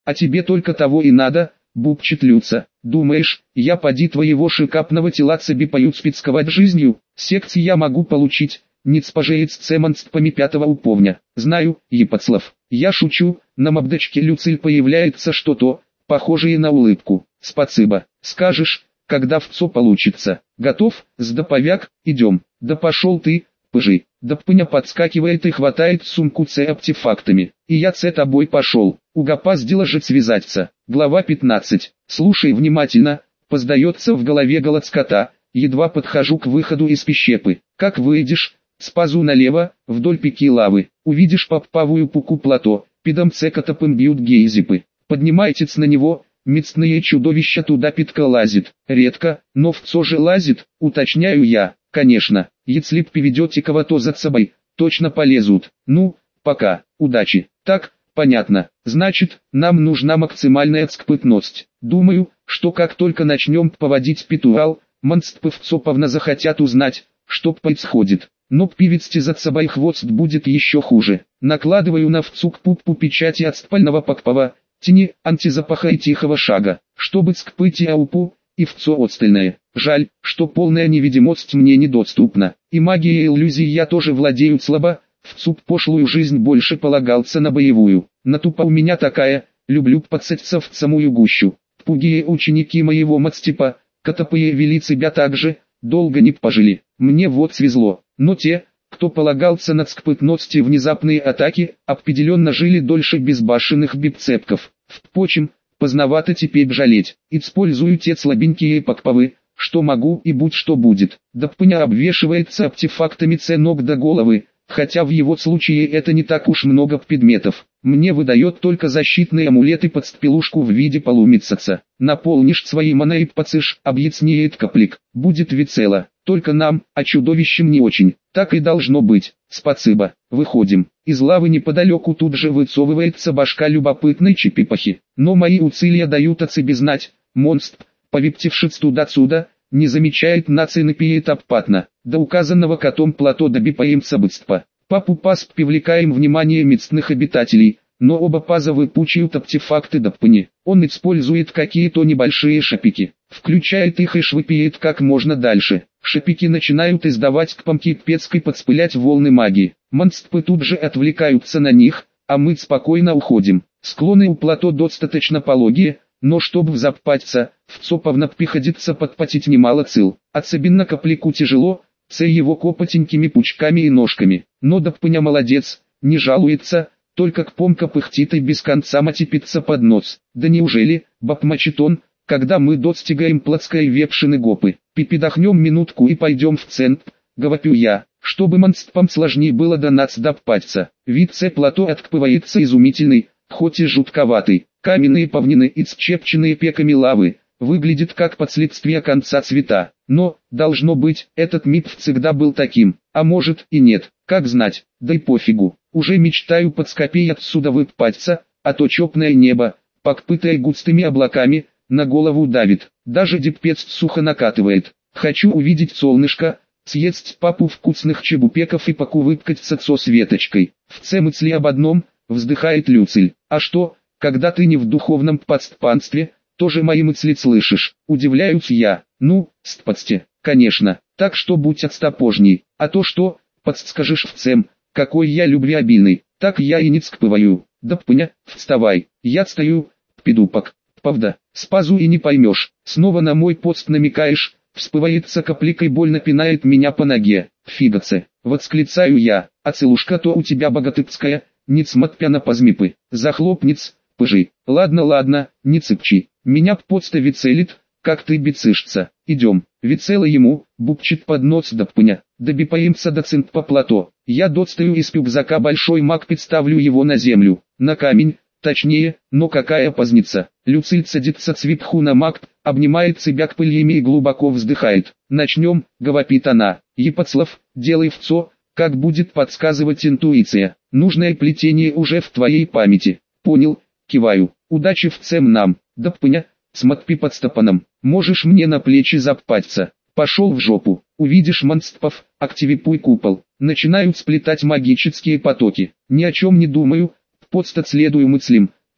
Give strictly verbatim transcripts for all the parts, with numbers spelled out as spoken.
а тебе только того и надо, бубчет Люца. Думаешь, я поди твоего шикапного тела цебипаю спецковать жизнью, секции я могу получить, ниц пожеет с цеманстпами пятого уповня. Знаю, Епоцлав, я шучу, на мордочке Люциль появляется что-то, похожее на улыбку. Спасибо, скажешь, когда вцо получится. Готов, сдаповяк, идем. Да пошел ты, пыжи. Даппыня подскакивает и хватает сумку с артефактами. И я с тобой пошел. Угопаздила же связаться. Глава пятнадцать. Слушай внимательно, поздается в голове голод скота. Едва подхожу к выходу из пещепы. Как выйдешь, спазу налево, вдоль пики лавы. Увидишь поппавую пуку плато. Пидом цекотопым бьют гейзипы. Поднимайтесь на него. Мецное чудовище туда питка лазит. Редко, но вцо же лазит, уточняю я. Конечно, если б поведете кого-то за собой, точно полезут. Ну, пока, удачи. Так, понятно. Значит, нам нужна максимальная скпытность. Думаю, что как только начнем поводить петурал, монстпывцоповна захотят узнать, что происходит. Но пивицти за собой хвост будет еще хуже. Накладываю на вцук пуппу печати от спального покпова, тени, антизапаха и тихого шага, чтобы скпыть и аупу, и вцо отстальное. Жаль, что полная невидимость мне недоступна, и магией иллюзий я тоже владею слабо, вцу пошлую жизнь больше полагался на боевую. На тупо у меня такая, люблю подсеться в самую гущу. Пугие ученики моего мацтипа, котопые вели себя так же, долго не пожили. Мне вот свезло, но те, кто полагался на скпытность и внезапные атаки, определенно жили дольше безбашенных бипцепков. Впрочем, поздновато теперь жалеть. Использую те слабенькие покповы, что могу и будь что будет. Даппыня обвешивается артефактами с ног до головы, хотя в его случае это не так уж много предметов. Мне выдает только защитные амулеты под спилушку в виде полумесяца. Наполнишь свои мана и пацыш, объясняет Каплик. Будет весело, только нам, а чудовищем не очень. Так и должно быть. Спасибо. Выходим. Из лавы неподалеку тут же выцовывается башка любопытной чипипахи. Но мои усилия дают о себе знать. Монстр, повиптившись туда-сюда, не замечает нации напиет обпатно. До указанного котом плато добипаемся быстро. Папу пасп привлекаем внимание местных обитателей, но оба паза выпучивают артефакты Даппыни. Он использует какие-то небольшие шапики, включает их и швыпает как можно дальше. Шапики начинают издавать к помке пецкой подспылять волны магии. Монстпы тут же отвлекаются на них, а мы спокойно уходим. Склоны у плато достаточно пологие, но чтобы взаппаться, вцоповно приходится подпотеть немало цил. Особенно Каплику тяжело, с его копотенькими пучками и ножками. Но Даппыня молодец, не жалуется, только к помка пыхтит и без конца матипится под нос. Да неужели, бабмачит он, когда мы достигаем плотской вепшины гопы. Пипидохнем минутку и пойдем в центр, говорю я, чтобы монстпам сложнее было до нас доппаться. Вид це плато откпывается изумительный, хоть и жутковатый. Каменные павнины и счепченные пеками лавы, выглядит как последствие конца цвета. Но, должно быть, этот миф всегда был таким, а может и нет, как знать, да и пофигу. Уже мечтаю подскопей отсюда выпаться, а то чопное небо, покпытое густыми облаками, на голову давит. Даже диппец сухо накатывает. Хочу увидеть солнышко, съесть папу вкусных чебупеков и покувыпкаться со светочкой. В мысли об одном, вздыхает Люциль. А что, когда ты не в духовном подстпанстве, тоже мои мысли слышишь? Удивляюсь я. Ну, стпадсте, конечно, так что будь отстопожней. А то что, подскажешь вцем, какой я любвеобильный, так я и не цкпываю. Даппыня, вставай, я стою, пидупок, правда, спазу и не поймешь. Снова на мой пост намекаешь, вспывается Капликой больно пинает меня по ноге. Фигаце, восклицаю я, а целушка-то у тебя богатыпская, не цматпяна позмипы, захлопниц, пыжи. Ладно ладно, не цыпчи, меня поста вицелит, как ты бицишься. Идем, вицела ему, бубчит под нос Даппыня. Добипаемся до цинт по плато. Я достаю из рюкзака большой маг, представлю его на землю, на камень, точнее, но какая позница. Люциль садится цвипху на маг, обнимает себя к пыльями и глубоко вздыхает. Начнем, говорит она. Епоцлав, делай вцо, как будет подсказывать интуиция. Нужное плетение уже в твоей памяти. Понял, киваю. Удачи вцем нам. Даппыня, смотри под стопаном. Можешь мне на плечи заппаться. Пошел в жопу. Увидишь монстпов, активипуй купол. Начинают сплетать магические потоки. Ни о чем не думаю, подстать следую мыслям.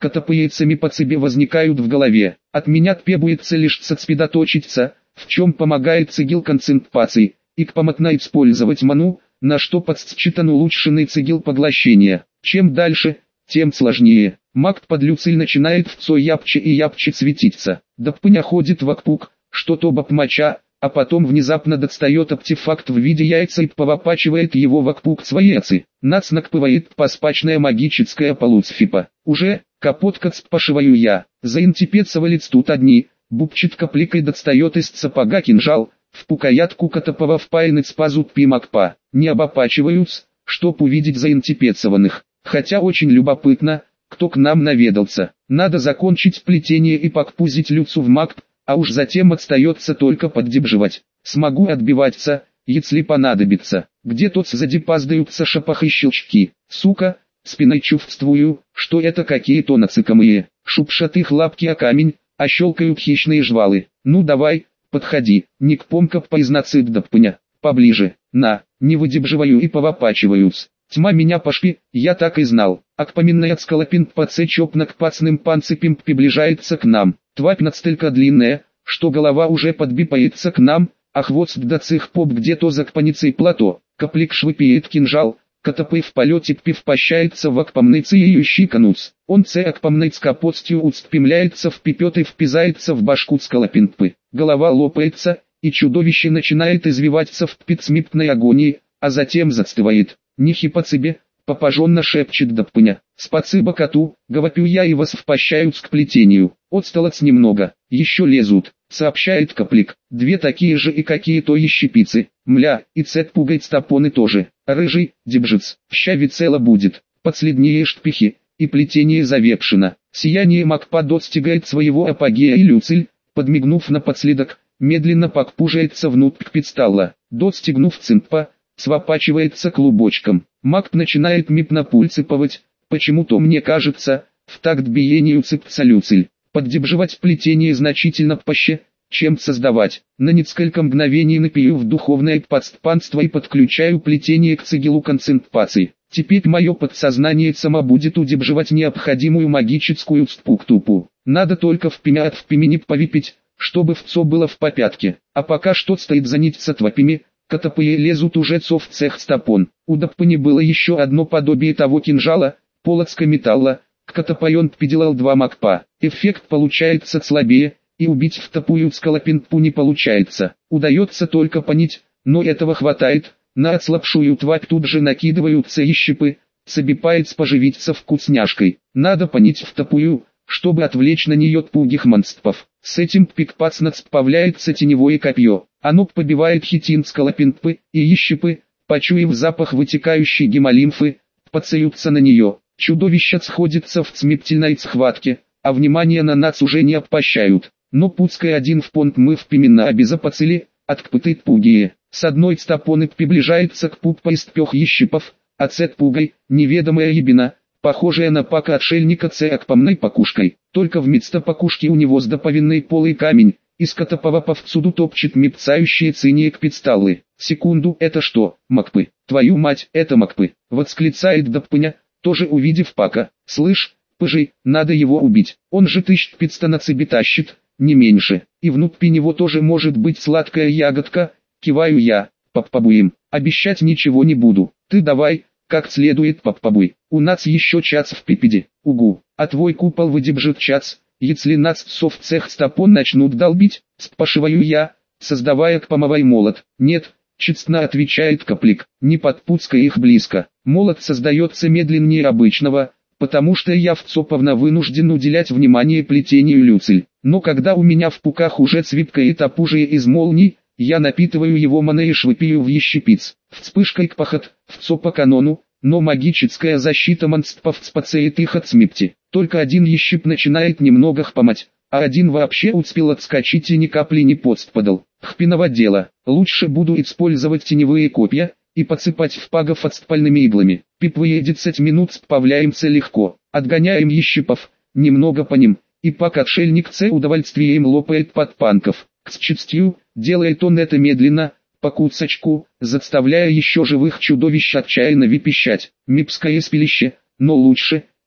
катапаяцами по себе возникают в голове. От меня требуется лишь сосредоточиться, в чем помогает цигил концентрации, и кпомотно использовать ману, на что подсчитан улучшенный цигил поглощения. Чем дальше, тем сложнее. Маг под люциль начинает все ярче и ярче светиться. Даппыня ходит вокруг, что-то бапмача, а потом внезапно достает артефакт в виде яйца и повопачивает его вокруг своей оцы. Нац накпывает поспачная магическая полуцфипа. Уже, капотка спашиваю я. Заинтипецовалец тут одни, бубчит капликой достает из сапога кинжал, в пукаятку катапова впаяны спазут пимакпа. Не обопачиваются, чтоб увидеть заинтипецованных. Хотя очень любопытно, кто к нам наведался. Надо закончить плетение и покпузить люцу в маг, а уж затем остается только поддерживать. Смогу отбиваться, если понадобится. Где тот сзади паздаются шапах и щелчки. Сука, спиной чувствую, что это какие-то насекомые. Шупшат лапки о камень, а щелкают хищные жвалы. Ну давай, подходи, не к помкап поизнацит даппыня. Поближе, на, не выдерживаю и повопачиваюсь. Тьма меня пошпи, я так и знал. Акпоминный отскалопинт пацечоп к пацным панципим приближается к нам. Тварь настолько длинная, что голова уже подбипается к нам, а хвост до цих поп где-то за кпаницей плато. Каплик швыпеет кинжал, катапы в полете пивпощается в акпомныце и ющи кануц. Он це акпомныц капотстью устпимляется в пипет и впизается в башку скалопинтпы. Голова лопается, и чудовище начинает извиваться в пицмиптной агонии, а затем застывает. Нихи по себе, попаженно шепчет Даппыня. Спасибо коту, говорю я и восвпощаюсь к плетению. Отсталось немного, еще лезут, сообщает Каплик. Две такие же и какие-то ищепицы. Мля, и цет пугает стопоны тоже. Рыжий, дебжец, ща вицела будет. Подследнее штпихи, и плетение завепшено. Сияние Макпа достигает своего апогея и люциль, подмигнув напоследок, медленно покпужается внутрь педсталла. Достигнув цинпа, свопачивается клубочком. Маг начинает мипно пульципывать, почему-то мне кажется, в такт биению цыпца люциль. Поддерживать плетение значительно проще, чем создавать. На несколько мгновений напию в духовное подспанство и подключаю плетение к цигилу концентрации. Теперь мое подсознание само будет удерживать необходимую магическую спуктупу. Надо только впимя в пимени повипить, чтобы вцо было в попятке. А пока что стоит заняться твапими, катапые лезут уже цов цех стопон. У Даппыни было еще одно подобие того кинжала, полоцка металла, к катапайон педелал два макпа. Эффект получается слабее, и убить в топую скалопинтпу не получается. Удается только понить, но этого хватает. На отслабшую тварь тут же накидываются и щипы, собипает поживиться вкусняшкой. Надо понить в топую, чтобы отвлечь на нее пугих монстров. С этим пикпац надсплавляется теневое копье. Оно побивает хитин скалопинтпы и ищипы, почуяв запах вытекающей гемолимфы, пацаются на нее. Чудовища сходятся в смертельной схватке, а внимание на нас уже не обпощают. Но пуцкой один в понт мы впименно обезопасили, откпытает пугие. С одной стопоны приближается к пуппа из пёх ищипов, а цет пугой, неведомая ебина, похожая на пака отшельника цеак помной покушкой. Только вместо покушки у него сдоповинный полый камень, из катапова повсюду топчет мепцающие циниек педсталлы. Секунду, это что, Макпы? Твою мать, это Макпы! Восклицает Даппыня, тоже увидев пака. Слышь, пыжи, надо его убить, он же тысяч пятьсот на цепи тащит, не меньше, и внутри него тоже может быть сладкая ягодка. Киваю я, поппабуем, обещать ничего не буду, ты давай, как следует поппабуй, у нас еще час в пипеде, угу, а твой купол выдержит час, если нас сов цех стопон начнут долбить, спашиваю я, создавая кпомовой молот, нет, честно отвечает Каплик, не подпускай их близко, молот создается медленнее обычного, потому что я вцоповно вынужден уделять внимание плетению люциль, но когда у меня в пуках уже цвипкает опужие из молний, я напитываю его маной и швыпию в ещепиц. Вспышкой к пахот, вцо по канону, но магическая защита монстров спасает их от смерти. Только один ещеп начинает немного хпамать, а один вообще успел отскочить и ни капли не подспадал. Хпиново дело, лучше буду использовать теневые копья и подсыпать в пагов отспальными иглами. Пипвые десять минут справляемся легко, отгоняем ещепов, немного по ним, и пак отшельник с удовольствием лопает под панков. К счастью, делает он это медленно, по кусочку, заставляя еще живых чудовищ отчаянно випищать. Мипское спилище, но лучше,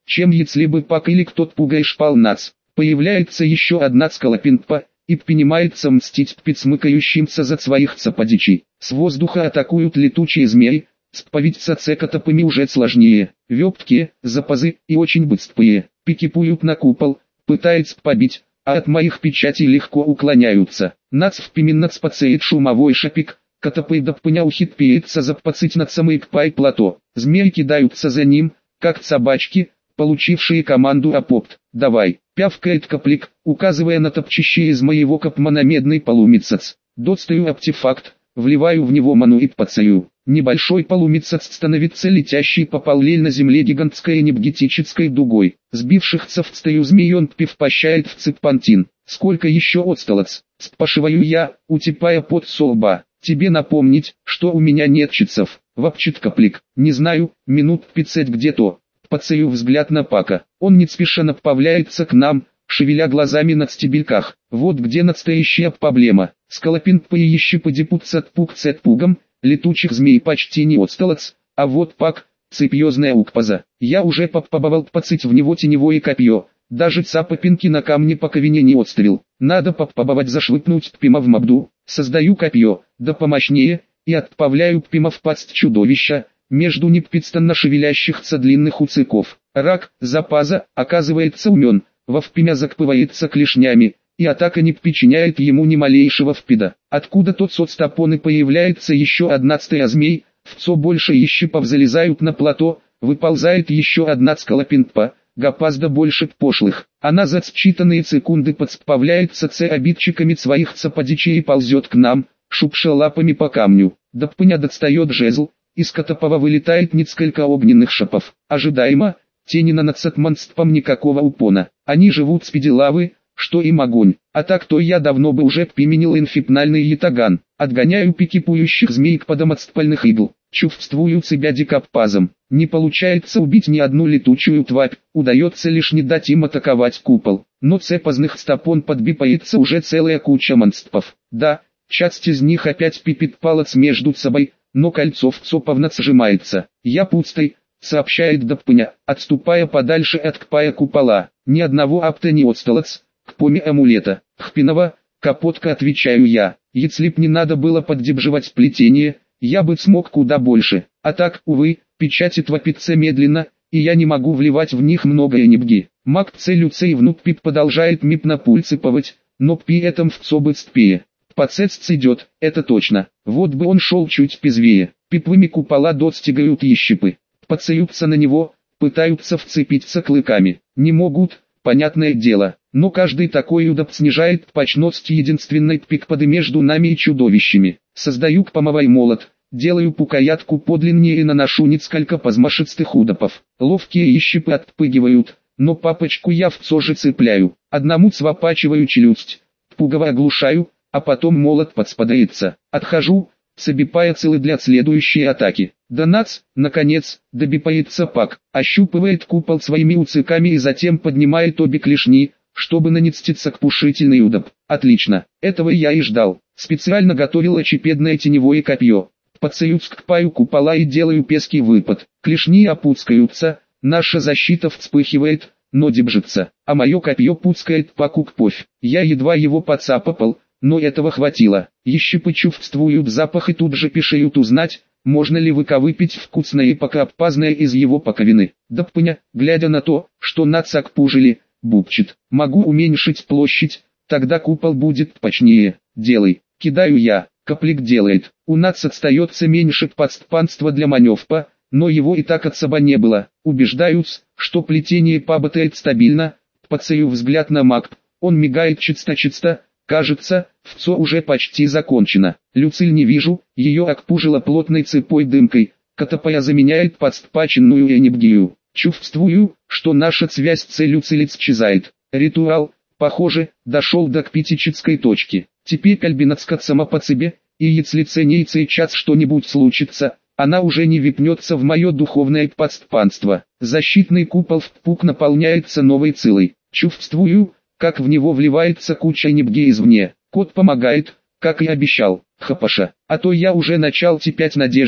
чем если бы пак или кто-то пугай шпал нац. Появляется еще одна скалопинпа, и принимается мстить пицмыкающимся за своих цападичей. С воздуха атакуют летучие змеи, споведься цекотопами уже сложнее. Вёптки, запазы и очень быстрые, пикипуют на купол, пытаются побить, а от моих печатей легко уклоняются. Нац впименно спацеет шумовой шапик, котопы доппыня ухитпеется запацить над самой кпай плато. Змеи кидаются за ним, как собачки, получившие команду «Апопт, давай», пявкает коплик, указывая на топчище из моего копмана медный полумесяц. Достаю артефакт, вливаю в него ману и пацаю. Небольшой полумесяц становится летящей по параллельно земле гигантской энергетической дугой. Сбившихся в стаю змей он пивпощает в цеппантин. Сколько еще отсталоц? Спрашиваю я, утипая под со лба. Тебе напомнить, что у меня нет чицев. Вопчит коплик. Не знаю, минут пятьдесят где-то. Пацаю взгляд на Пака. Он не спеша направляется к нам, шевеля глазами на стебельках. Вот где настоящая проблема. Скалопинпы еще подепутся отпугцы отпугом, летучих змей почти не отсталоц, а вот Пак, цепьезная укпаза. Я уже попробовал пацать в него теневое копье, даже цапопинки на камне по ковине не отставил. Надо попробовать зашвыкнуть Пима в мабду. Создаю копье, да помощнее, и отправляю Пима в пасть чудовища, между непрестанно шевелящихся длинных уциков. Рак, запаза, оказывается умен, во впимя закпывается клешнями, и атака не причиняет ему ни малейшего впида. Откуда тот соцтопон и появляется еще одна стая змей, в цо больше еще повзалезают на плато, выползает еще одна скалопинпа, гопазда больше пошлых. Она за считанные секунды подсплавляется ц обидчиками своих цападичей и ползет к нам, шупша лапами по камню. Доппыня достает жезл, из котопова вылетает несколько огненных шапов. Ожидаемо, тени на над сатманством никакого упона. Они живут с педелавы, что им огонь. А так то я давно бы уже применил инфипнальный ятаган. Отгоняю пикипующих змей к подомостпальных игл. Чувствую себя дикопазом. Не получается убить ни одну летучую тварь, удается лишь не дать им атаковать купол. Но цепозных стопон подбипается уже целая куча монстров. Да, часть из них опять пипит палец между собой, но кольцо в цоповно сжимается. Я пустой, сообщает Доппыня, отступая подальше от кпая купола. Ни одного апта не отсталоц, к поме амулета. Хпинова, капотка, отвечаю я. Если б не надо было поддерживать плетение, я бы смог куда больше. А так, увы, печати твопится медленно, и я не могу вливать в них много энергии. Маг целюца и внук пип продолжает мип на пульцеповать, но при этом в цо быстрее. Пацец идет, это точно. Вот бы он шел чуть пезвее. Пипвыми купола достигают ещипы. Пацаются на него, пытаются вцепиться клыками. Не могут, понятное дело. Но каждый такой удоб снижает почность единственной пикпады между нами и чудовищами. Создаю кпамовой молот, делаю пукаятку подлиннее и наношу несколько позмашистых удопов. Ловкие ищипы отпыгивают, но папочку я в цо же цепляю. Одному цвапачиваю челюсть, пугово оглушаю, а потом молот подспадается. Отхожу, собипая целы для следующей атаки. Да нац, наконец, добипается Пак, ощупывает купол своими уциками и затем поднимает обе клешни, чтобы нанести цакпушительный удоб. Отлично, этого я и ждал. Специально готовил очепедное теневое копье. Пацаюсь к паю купола и делаю пеский выпад. Клешни опускаются, наша защита вспыхивает, но дебжится, а мое копье пускает Паку к повь. Я едва его подцапапал, но этого хватило. Еще почувствуют запах и тут же пишеют узнать, можно ли выковыпить вкусное и покопазное из его паковины. Доппыня, глядя на то, что нацак пужили, бубчет. Могу уменьшить площадь, тогда купол будет почнее. Делай, кидаю я, коплик делает. У нац остается меньше подступанства для маневпа, но его и так от соба не было. Убеждаюсь, что плетение паботает стабильно, пацаю взгляд на маг, он мигает чисто-чисто. Кажется, вцо уже почти закончено. Люциль не вижу, ее окпужило плотной цепой дымкой, котопая заменяет подстпаченную энергию. Чувствую, что наша связь с Люциль исчезает. Ритуал, похоже, дошел до критической точки. Теперь альбинацка сама по себе, и если ценей сейчас что-нибудь случится, она уже не випнется в мое духовное подстпанство. Защитный купол в пук наполняется новой силой. Чувствую, как в него вливается куча энергии извне. Кот помогает, как и обещал. Хапаша. А то я уже начал терять надежду,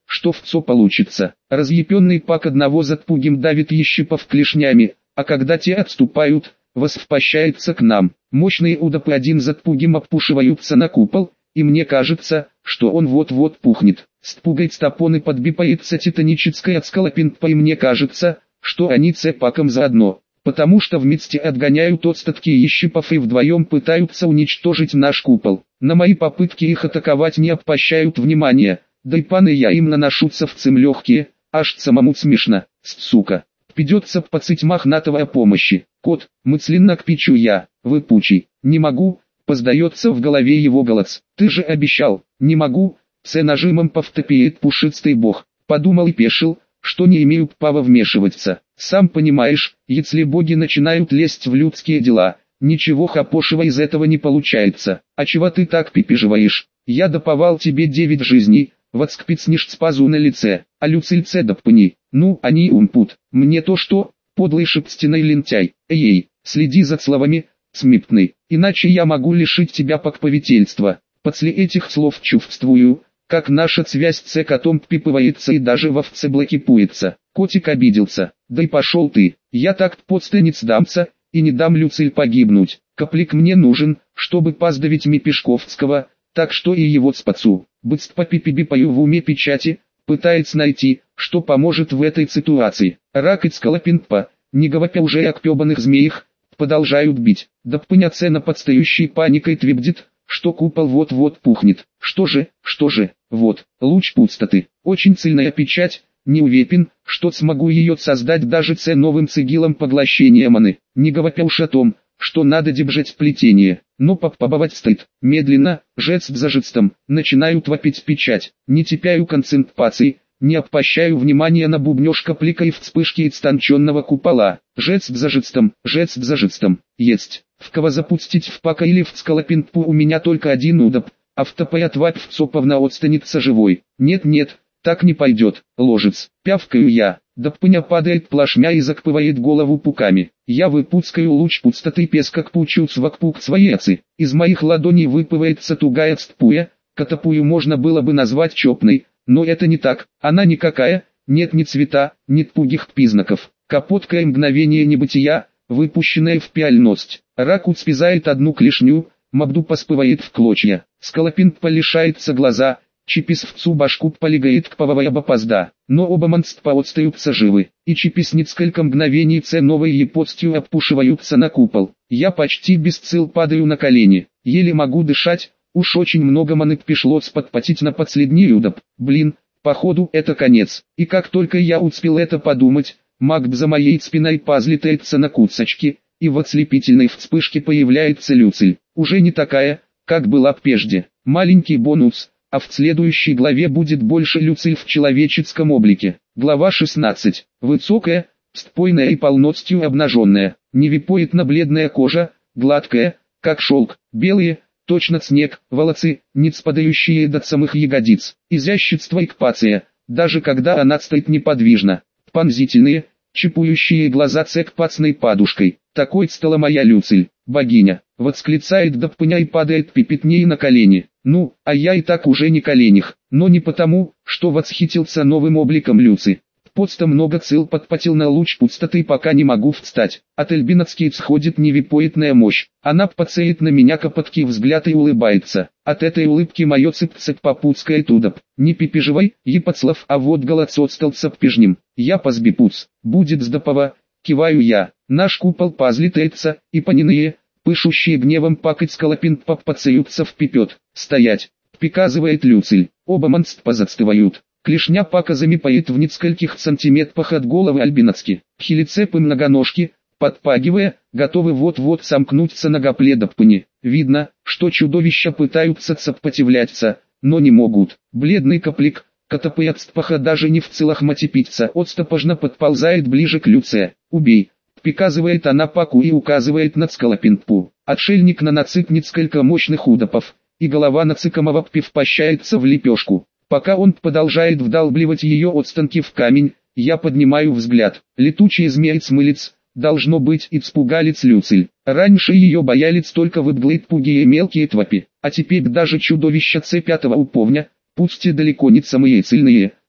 что вцо получится. Разъяпенный пак одного затпугим давит ещипов клешнями, а когда те отступают, воспощается к нам. Мощные удопы один затпугим обпушиваются на купол, и мне кажется, что он вот-вот пухнет. Стпугает стопон и подбипается титаническая скалопинтпа, и мне кажется, что они цепаком заодно, потому что вместе отгоняют остатки ещипов и вдвоем пытаются уничтожить наш купол. На мои попытки их атаковать не обращают внимания, да и паны я им наношу совцем легкие, аж самому смешно, сука. Придется пацать мохнатого о помощи. Кот, мысленно кпичу я, выпучий, не могу, поздается в голове его голос. Ты же обещал, не могу, с нажимом повторяет пушистый бог. Подумал и пешил, что не имею права вмешиваться. Сам понимаешь, если боги начинают лезть в людские дела, ничего хорошего из этого не получается. А чего ты так пипеживаешь? Я доповал тебе девять жизней, вот скпицнешь спазу на лице, а люцильце допни. Ну, они умпут. Мне то что, подлый шепстяный лентяй. Эй, следи за словами, смипный, иначе я могу лишить тебя покровительства. После этих слов чувствую, как наша связь с котом пипывается и даже во вцеблоке пуется. Котик обиделся. Да и пошел ты, я так просто не сдамся, и не дам Люциль погибнуть. Коплик мне нужен, чтобы поздавить Мепешковского, так что и его спасу. Быст по пипибипаю в уме печати, пытается найти, что поможет в этой ситуации. Рак и скалопинпа, не говоря уже о кпёбаных змеях, продолжают бить. Да пняцена подстающей паникой твебдит, что купол вот-вот пухнет. Что же, что же, вот, луч пустоты. Очень сильная печать, не уверен, что смогу ее создать даже с новым цигилом поглощения маны. Не говоря уж о том, что надо держать плетение, но попробовать стоит. Медленно, жест за жестом, начинают вопить печать. Не теряю концентрации, не обращаю внимания на бубнёж коплика и вспышки истонченного купола. Жест за жестом, жест за жестом. Есть. В кого запустить в пака или в скалопинпу у меня только один удоп. Автопая тварь вцоповна отстанется живой. Нет-нет, так не пойдет. Ложец. Пявкаю я. Доппыня падает плашмя и закпывает голову пуками. Я выпускаю луч пустоты песка к пучу свакпук своецы. Из моих ладоней выпывается тугая стпуя. Катапую можно было бы назвать чопной, но это не так. Она никакая, нет ни цвета, ни пугих признаков. Капоткое мгновение небытия, выпущенная в пяльность. Рак уцпизает одну клешню, мабду поспывает в клочья. Скалопинт полишается глаза, чипис вцу башку полегает к павовая бапазда. Но оба монстра отстаются живы, и чипис несколько мгновений ц новой епостью обпушиваются на купол. Я почти без цил падаю на колени, еле могу дышать, уж очень много маны пришлось подпотеть на последний удоп. Блин, походу это конец. И как только я успел это подумать, маг за моей спиной позлетается на куцочки, и в ослепительной вспышке появляется Люциль. Уже не такая, как была прежде. Маленький бонус, а в следующей главе будет больше Люциль в человеческом облике. Глава шестнадцать. Высокая, спойная и полностью обнаженная. Невипоэтно-бледная кожа, гладкая, как шелк, белые, точно снег, волосы, не спадающие до самых ягодиц. Изящество экпация, даже когда она стоит неподвижно. Пронзительные, чипующие глаза цекпацной подушкой. Такой стала моя Люциль, богиня. Восклицает доппыня и падает пипетней на колени. Ну, а я и так уже не коленях, но не потому, что восхитился новым обликом Люци. Просто много цил подпотел на луч пустоты, пока не могу встать. От Эльбинацки сходит невипоэтная мощь. Она пацает на меня копоткий взгляд и улыбается. От этой улыбки мое цып-цып попутскает удоп. Не пипежевай, Епацлав, а вот голос отстал цаппижним. Я позбипуц. Будет сдопова, киваю я. Наш купол позлетается, и пониные, пышущие гневом пакать скалопинт попацаются в пипет. Стоять, приказывает Люциль. Оба монстра застывают. Клешня пака замипает в нескольких сантиметрах от головы Альбинацки. Хилицепы многоножки, подпагивая, готовы вот-вот сомкнуться на гопле доппыни. Видно, что чудовища пытаются сопротивляться, но не могут. Бледный коплик, катапыяцтпаха даже не в целах матепиться, отстопожно подползает ближе к Люце. Убей, приказывает она паку и указывает на скалопинпу. Отшельник нанацит несколько мощных удопов, и голова нацикомого пивпощается в лепешку. Пока он продолжает вдалбливать ее отстанки в камень, я поднимаю взгляд. Летучий змеец-мылец, должно быть, и испугалец Люциль. Раньше ее боялись только выдглыт пугие мелкие твари, а теперь даже чудовища Ц пятого уповня, пусть и далеко не самые сильные,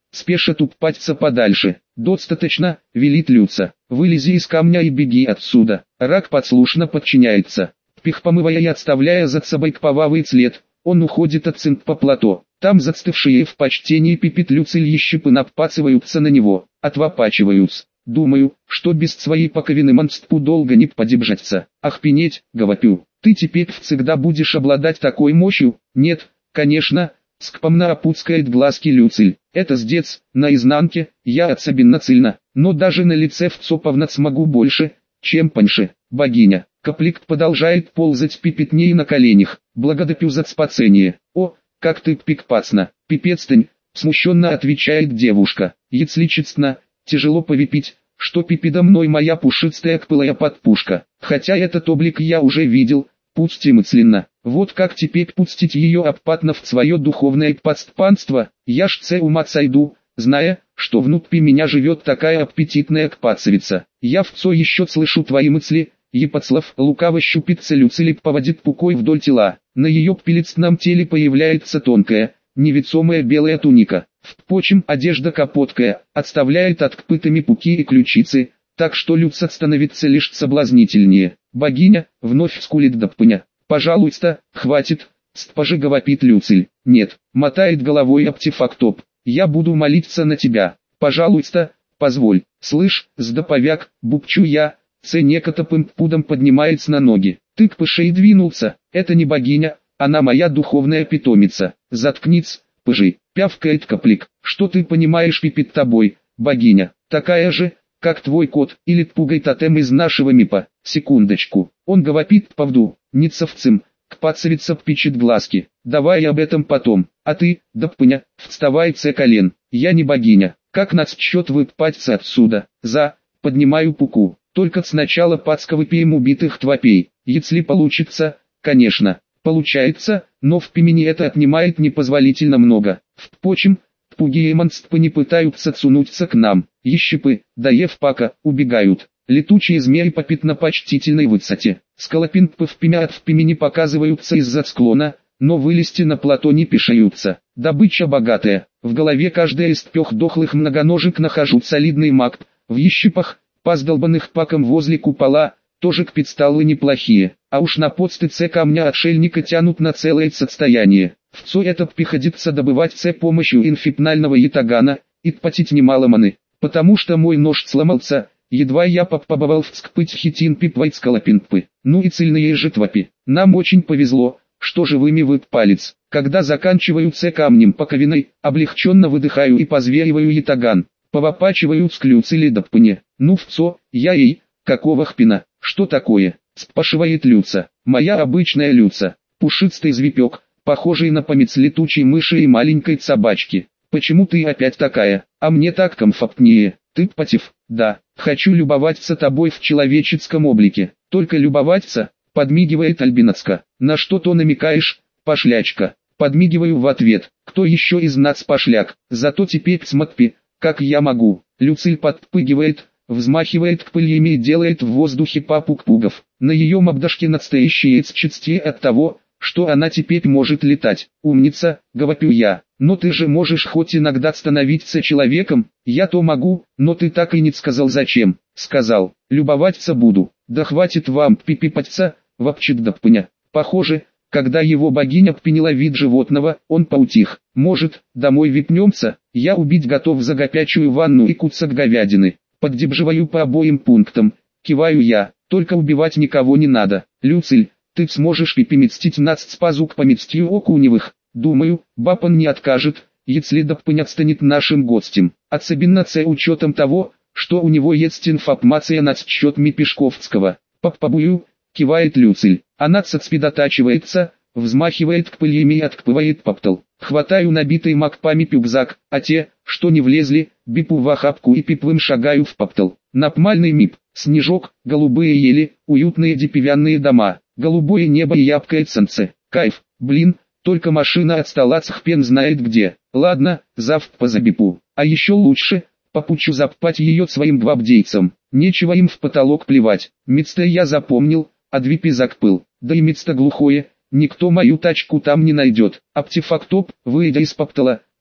спешат упасть подальше. «Достаточно», — велит Люца, — «вылези из камня и беги отсюда». Рак послушно подчиняется. Пих, помывая и отставляя за собой кровавый след, он уходит от цинк по плато. Там застывшие в почтении Пипит Люциль и щепы наппацываются на него, отвопачиваются. Думаю, что без своей паковины монстпу долго не подебжаться. Ах, пенеть, говорю, ты теперь всегда будешь обладать такой мощью? Нет, конечно, скромно опускает глазки Люциль. Это сдец, наизнанке, я особенно цельно, но даже на лице вцоповнать смогу больше, чем паньше. Богиня. Каплик продолжает ползать пипетней на коленях. Благодарю за спасение. О, как ты пикпацна, пипецтань, смущенно отвечает девушка. Яцличественно, тяжело повипить, что пипедо мной моя пушистая кпылая подпушка. Хотя этот облик я уже видел, пусть и мысленно. Вот как теперь пустить ее обпатно в свое духовное подспанство, я ж це ума сойду, зная, что внутри меня живет такая аппетитная кпацевица. Я вцо еще слышу твои мысли. Епоцлав лукаво щупится Люциль, поводит пукой вдоль тела. На ее пелецтном теле появляется тонкая, невесомая белая туника. Впрочем, одежда капоткая, отставляет открытыми пуки и ключицы, так что Люца становится лишь соблазнительнее. Богиня, вновь скулит Даппыня. «Пожалуйста, хватит», — стпожиго вопит Люциль. «Нет», — мотает головой Аптифактоп. «Я буду молиться на тебя. Пожалуйста, позволь». «Слышь, сдоповяк, бубчу я». Це некотопым пудом поднимается на ноги. Ты к пыше и двинулся, это не богиня, она моя духовная питомица. Заткнись, пыжи, пявкает Каплик. Что ты понимаешь, пипит тобой, богиня, такая же, как твой кот, или пугай тотем из нашего мипа. Секундочку, он говорит повду, не совцем, кпацевица пичет глазки. Давай об этом потом, а ты, Даппыня, вставай це колен, я не богиня, как нас счет выпаться отсюда, за, поднимаю пуку. Только сначала пацка выпьем убитых твопей. Если получится, конечно, получается, но в пимени это отнимает непозволительно много. Впрочем, пуги и монстпы не пытаются цунуться к нам. Ещепы, доев пака, убегают. Летучие змеи попит на почтительной высоте. Скалопинпы в пимя от в пимени показываются из-за склона, но вылезти на плато не пешаются. Добыча богатая. В голове каждая из трех дохлых многоножек нахожу солидный маг. В ещепах, поздолбанных паком возле купола, тоже кпицталы неплохие, а уж на подстыце камня отшельника тянут на целое состояние. Вцо это приходится добывать с помощью инфипнального ятагана, и тпотить немало маны, потому что мой нож сломался, едва я попробовал вскпыть хитин пипвайт скалопинпы. Ну и цельные житвопи. Нам очень повезло, что живыми выпалец. Когда заканчиваются камнем паковиной, облегченно выдыхаю и позвериваю ятаган. Повопачивают с Люциль Даппыне. Ну вцо, я ей, какого хпина, что такое, спрашивает Люца. Моя обычная Люца, пушистый звепек, похожий на помец летучей мыши и маленькой собачки. Почему ты опять такая, а мне так комфортнее, ты против? Да, хочу любоваться тобой в человеческом облике, только любоваться, подмигивает Альбинацка. На что то намекаешь, пошлячка? Подмигиваю в ответ, кто еще из нас пошляк, зато теперь смотри. Как я могу? Люциль подпрыгивает, взмахивает крыльями и делает в воздухе папук пугов. На ее мордашке настоящие цчатки от того, что она теперь может летать. Умница, говорю я. Но ты же можешь хоть иногда становиться человеком. Я то могу, но ты так и не сказал зачем. Сказал, любоваться буду. Да хватит вам пипипаться, вопчет Даппыня. Похоже, когда его богиня приняла вид животного, он поутих. Может, домой випнемся? Я убить готов за горячую ванну и кусок говядины. Поддерживаю по обоим пунктам. Киваю я, только убивать никого не надо. Люциль, ты сможешь пипиместить нас с пазук по мецтью окуневых? Думаю, бапан не откажет, если Даппыня станет нашим гостем. Особенно с учетом того, что у него есть информация насчет Мипешковского. Попробую, кивает Люциль. Она сосредотачивается, взмахивает крыльями и открывает портал. Хватаю набитый макпами пюбзак, а те, что не влезли, бипу в охапку и пиплым шагаю в портал. Напмальный мип, снежок, голубые ели, уютные деревянные дома, голубое небо и яркое солнце. Кайф, блин, только машина от стола цхпен знает где. Ладно, завтра позабипу. А еще лучше, попучу заппать ее своим гвардейцам. Нечего им в потолок плевать. Мецта я запомнил, а двипи закпыл. Да и мецта глухое, никто мою тачку там не найдет. Аптифактоп, выйдя из портала,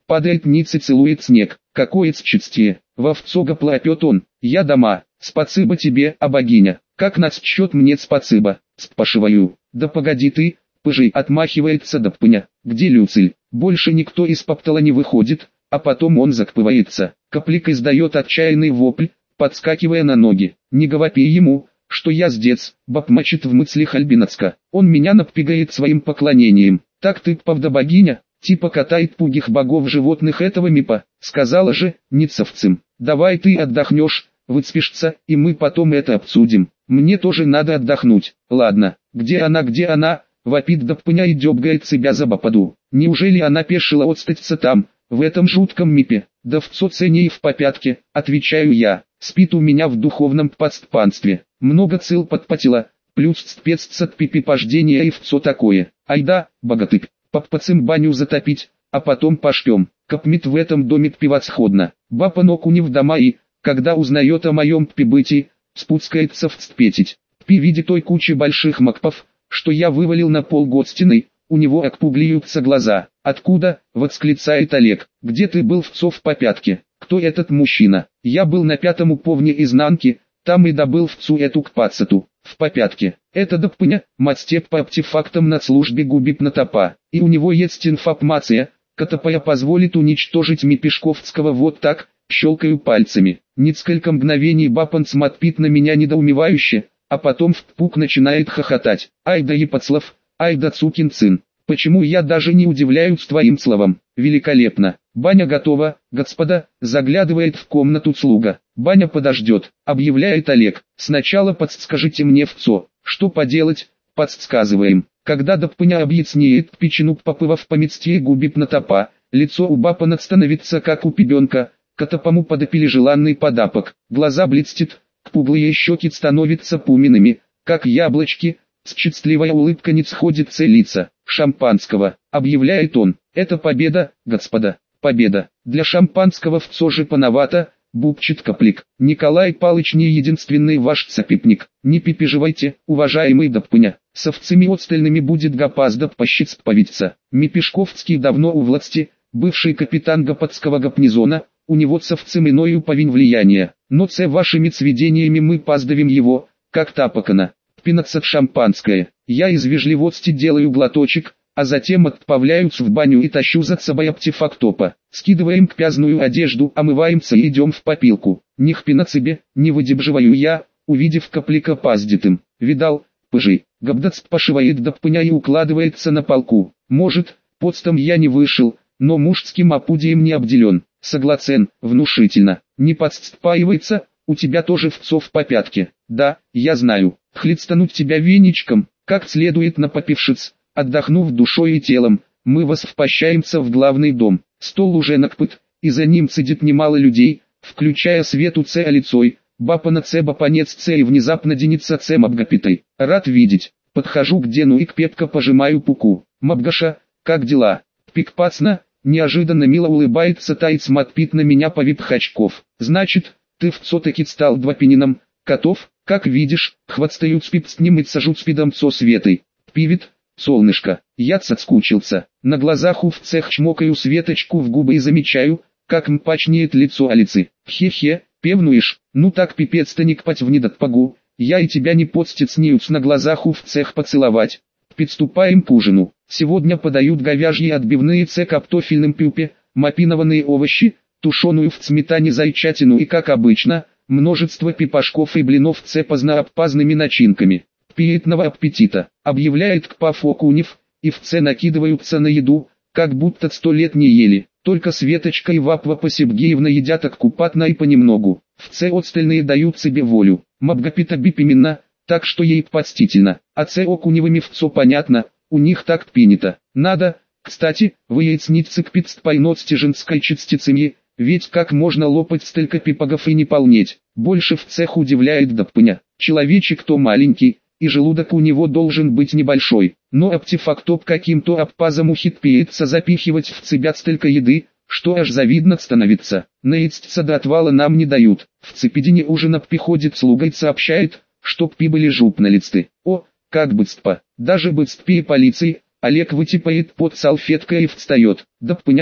падает ниц и целует снег. Какое счастье! Вовцога плопет он, я дома, спасибо тебе, а богиня, как нас счет мне спасибо, спашиваю. Да погоди ты, пыжи, отмахивается Даппня, где Люциль? Больше никто из поптала не выходит, а потом он закпывается. Коплик издает отчаянный вопль, подскакивая на ноги. Не говори ему, что я сдец, бабмачет в мыслях Альбинацка. Он меня напрягает своим поклонением. Так ты, правда богиня, типа катает пугих богов животных этого мипа, сказала же, ницовцам. Давай ты отдохнешь, выспишься, и мы потом это обсудим. Мне тоже надо отдохнуть. Ладно, где она, где она? Вопит Даппня и дергает себя за бападу. Неужели она пешила отстаться там, в этом жутком мипе? Да в цоцене и в попятке, отвечаю я. Спит у меня в духовном подспанстве. Много цил подпотела, плюс спец от пипипождения и вцо такое. Айда, богатырь, поппацем баню затопить, а потом пошпем. Копмит в этом доме превосходно. Бапа ног у в дома и, когда узнает о моем прибытии, спускается в цпетить. Пи видит той кучи больших макпов, что я вывалил на пол гостиной, у него округляются глаза. «Откуда?» — восклицает Олег. «Где ты был вцо в попятке? Кто этот мужчина?» «Я был на пятом уповне изнанки, там и добыл вцу эту кпацату, в попятке. Это Даппня, мастер по артефактам на службе губипнотопа, и у него есть информация, которая позволит уничтожить мипешковского вот так». Щелкаю пальцами. Несколько мгновений Бапан смотрит на меня недоумевающе, а потом впук начинает хохотать. «Ай да Епацлав, ай да цукин сын, почему я даже не удивляюсь твоим словам? Великолепно! Баня готова, господа!» Заглядывает в комнату слуга. «Баня подождет», объявляет Олег. «Сначала подскажите мне вцо, что поделать?» Подсказываем. Когда Даппня объясняет причину попыва в поместье губипнотопа, лицо у Бапана становится как у ребенка, котопому подопили желанный подапок. Глаза блестят, пуглые щеки становятся пуменными, как яблочки, счастливая улыбка не сходит с лица. «Шампанского», объявляет он. «Это победа, господа, победа. Для шампанского вцо же пановато», бубчет Коплик. «Николай Палыч не единственный ваш цепипник. Не пипеживайте, уважаемый Даппня. С овцами остальными будет гопаздо пощицповиться. Мипешковский давно у власти, бывший капитан Гопадского гарнизона, у него с овцем иною повинь влияния, но с вашими сведениями мы поздавим его, как тапакана. Пинаться шампанское. Я из вежливости делаю глоточек, а затем отправляюсь в баню и тащу за собой артефактопа. Скидываем грязную одежду, омываемся и идем в попилку. Них пинацебе, не выдерживаю я, увидев Коплика паздитым. Видал, пыжи, габдац пошивает Даппня и укладывается на полку. Может, постом я не вышел, но мужским опудием не обделен. Согласен, внушительно. Не подстпаивается, у тебя тоже вцо в попятке. Да, я знаю. Хлестануть тебя веничком, как следует напопившись, отдохнув душой и телом, мы воспощаемся в главный дом. Стол уже накпыт, и за ним сидит немало людей, включая Свету Це лицой, Бапана Це Бапанец Це и внезапно Деница Це Мабгапитой. Рад видеть. Подхожу к Дену и крепко пожимаю пуку. Мабгаша, как дела? Пикпацна? Неожиданно мило улыбается та и смотрит на меня поверх очков. Значит, ты вцо-таки стал двопенином, котов, как видишь, хватстаю спид с ним и сажу спидом со Светой. Пивит, солнышко, я соскучился. На глазах у вцех чмокаю Светочку в губы и замечаю, как мпачнеет лицо Алицы. Хе-хе, певнуешь, ну так пипец-то не кпать в недотпагу, я и тебя не подстецнеюсь на глазах у вцех поцеловать. Приступаем к ужину. Сегодня подают говяжьи отбивные с картофельным пюпе, мапинованные овощи, тушеную в сметане зайчатину и, как обычно, множество пипашков и блинов с позднообпазными начинками. «Приятного аппетита», объявляет Кпаф Окунев, и вце накидываются на еду, как будто сто лет не ели. Только Светочка и Вапва Посебгеевна едят аккупатно и понемногу. Вце остальные дают себе волю. Мабгапита бипименно, так что ей подстительно. А Це Окуневыми вцо понятно, у них так принято. Надо, кстати, выяснить к пидстпайности женской частицами, ведь как можно лопать столько пипагов и не полнеть. Больше в цех удивляет Даппня. Человечек то маленький, и желудок у него должен быть небольшой, но артефактоп каким-то обпазом ухитряется запихивать в себя столько еды, что аж завидно становится. Наесться до отвала нам не дают. В цепедине ужина приходит слуга и сообщает, что прибыли жупналисты. О, как быстро, даже быстрее полиции. Олег вытипает под салфеткой и встает. Даппня,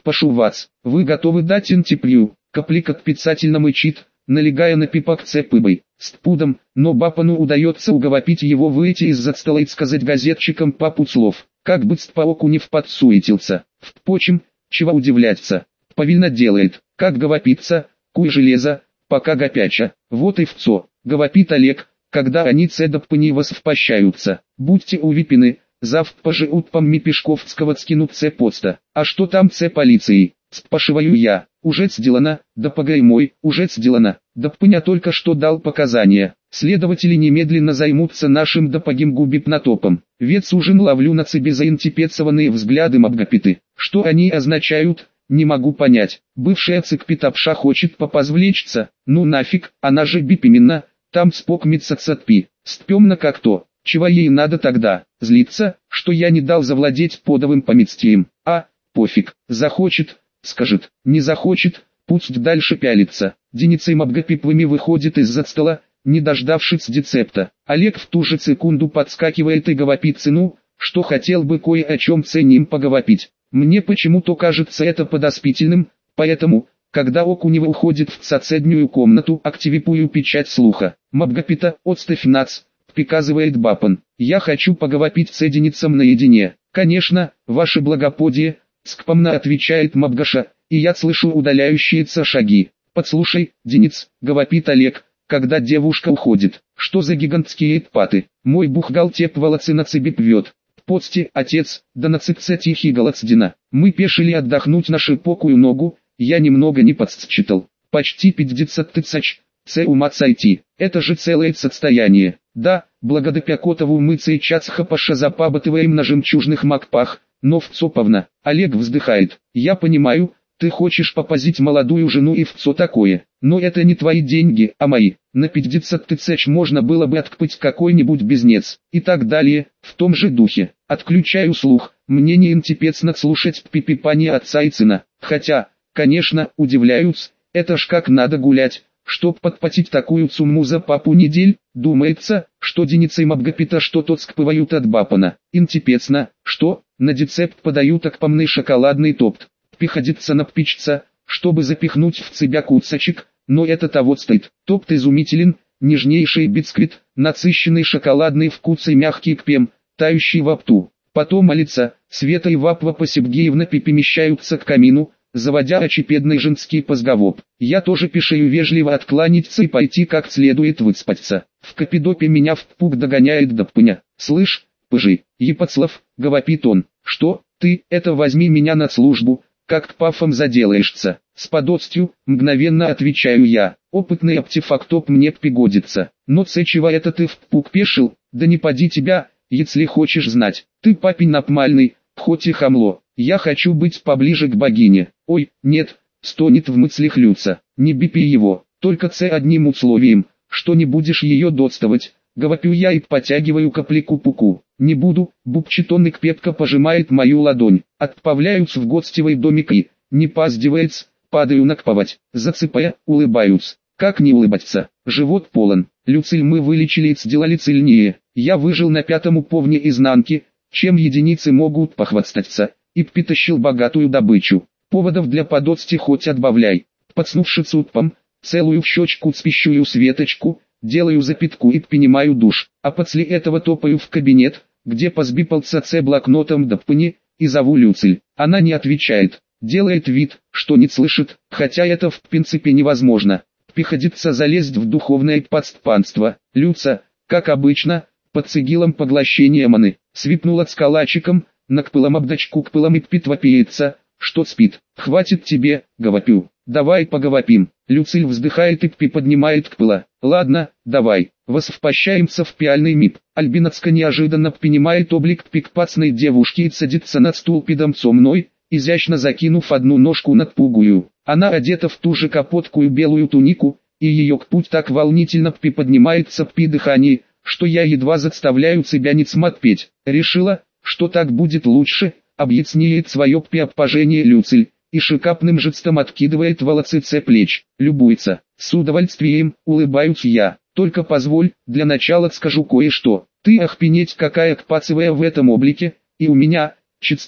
Пашу вас, вы готовы дать антиплю? Каплик отпицательно мычит, налегая на пипок цепыбой, с пудом, но Бапану удается уговорить его выйти из-за стола и сказать газетчикам папу слов, как бы Стпаоку не вподсуетился. Впрочем, чего удивляться, повильно делает, как говорится, куй железо, пока гопяча, вот и вцо, говорит Олег, когда они цедоппани воспощаются, будьте увипены, завтра же утпом ми пешковского скинут це поста, а что там це полиции? Спрашиваю я, уже сделано, да погай мой, уже сделано, да пня только что дал показания, следователи немедленно займутся нашим допагим губипнотопом, ведь ужин ловлю на себе заинтипецованные взгляды мабгапиты, что они означают, не могу понять, бывшая цикпитапша хочет попозвлечься, ну нафиг, она же бипименно, там спокмится цатпи, стпемно как то, чего ей надо тогда, злиться, что я не дал завладеть подовым поместьем, а, пофиг, захочет, скажет, не захочет, пусть дальше пялится. Деницей мабгапипвами выходит из-за стола, не дождавшись децепта. Олег в ту же секунду подскакивает и говорит сыну, что хотел бы кое о чем ценим поговорить. Мне почему-то кажется это подоспительным, поэтому, когда Окунева уходит в соседнюю комнату, активирую печать слуха. Мабгапита, отставь нац, приказывает Бапан. Я хочу поговорить с Эдиницем наедине. Конечно, ваше благоподие, скромно отвечает Мабгаша, и я слышу удаляющиеся шаги. Подслушай, Дениц, говорит Олег, когда девушка уходит. Что за гигантские паты? Мой бухгалтер волосы на цепи пьет. Подсти, отец, да на цепце тихий голодсдина. Мы пешили отдохнуть на шипокую ногу, я немного не подсчитал. Почти пятьдесят тысяч, це ума сойти. Это же целое состояние. Да, благодаря Котову мы сейчас хапаша запабатываем на жемчужных макпах, но вцоповно. Олег вздыхает. Я понимаю, ты хочешь попозить молодую жену и вцо такое, но это не твои деньги, а мои. На пятьдесят тысяч можно было бы откупить какой-нибудь бизнес, и так далее, в том же духе. Отключаю слух, мне не интересно слушать пипипание отца и сына, хотя, конечно, удивляюсь, это ж как надо гулять, чтоб подпотить такую сумму за папу недель. Думается, что Деница и Мабгапита что-то скпывают от Бапана. Интересно, что, на децепт подают акпомный шоколадный торт. Приходится напичься, чтобы запихнуть в себя кусочек, но это того стоит. Торт изумителен, нежнейший бисквит, насыщенный шоколадный вкус и мягкий крем, тающий во рту. Потом Алиса, Света и Вапва Сергеевна перемещаются к камину, заводя очепедный женский разговор. Я тоже пишею вежливо откланяться и пойти как следует выспаться. В Капидопе меня в пуг догоняет Доппыня. Слышь, пыжи, Епоцлав, говорит он, что, ты, это возьми меня на службу, как к пафам заделаешься. С подостью, мгновенно отвечаю я, опытный артефактоп мне пригодится. Но це чего это ты в пуг пешил, да не поди тебя, если хочешь знать. Ты папень напмальный, хоть и хамло. Я хочу быть поближе к богине. Ой, нет, стонет в мыслях Люца. Не бипи его, только це одним условием, что не будешь ее доставать. Говорю я и потягиваю каплику пуку. Не буду, бубчит он и крепко пожимает мою ладонь. Отправляюсь в гостевый домик и, не поздевается, падаю на кровать. Засыпая, улыбаюсь. Как не улыбаться? Живот полон. Люциль мы вылечили и сделали сильнее. Я выжил на пятом уровне изнанки, чем единицы могут похвастаться, и притащил богатую добычу. Поводов для подостей хоть отбавляй. Подснувшись утпом, целую в щечку спящую Светочку, делаю запятку и принимаю душ, а после этого топаю в кабинет, где позбипался це блокнотом Доппыни, и зову Люциль. Она не отвечает, делает вид, что не слышит, хотя это в принципе невозможно. Приходится залезть в духовное подступанство. Люца, как обычно, под сигилом поглощения маны, свипнула с калачиком, накпылом обдачку к пылам и пит что спит. Хватит тебе, говорю, давай поговорим. Люциль вздыхает и приподнимает кпыла. Ладно, давай, воспощаемся в пиальный мип. Альбинацка неожиданно принимает облик пикпацной девушки и садится на стул пидом со мной, изящно закинув одну ножку над пугую. Она одета в ту же капоткую белую тунику, и ее путь так волнительно приподнимается при дыхании, что я едва заставляю себя не смотреть. Решила, что так будет лучше, объясняет свое преображение Люциль, и шикапным жестом откидывает волосы с плеч, любуется. С удовольствием, улыбаюсь я. Только позволь, для начала скажу кое-что. Ты охренеть какая кпацевая в этом облике, и у меня, честно,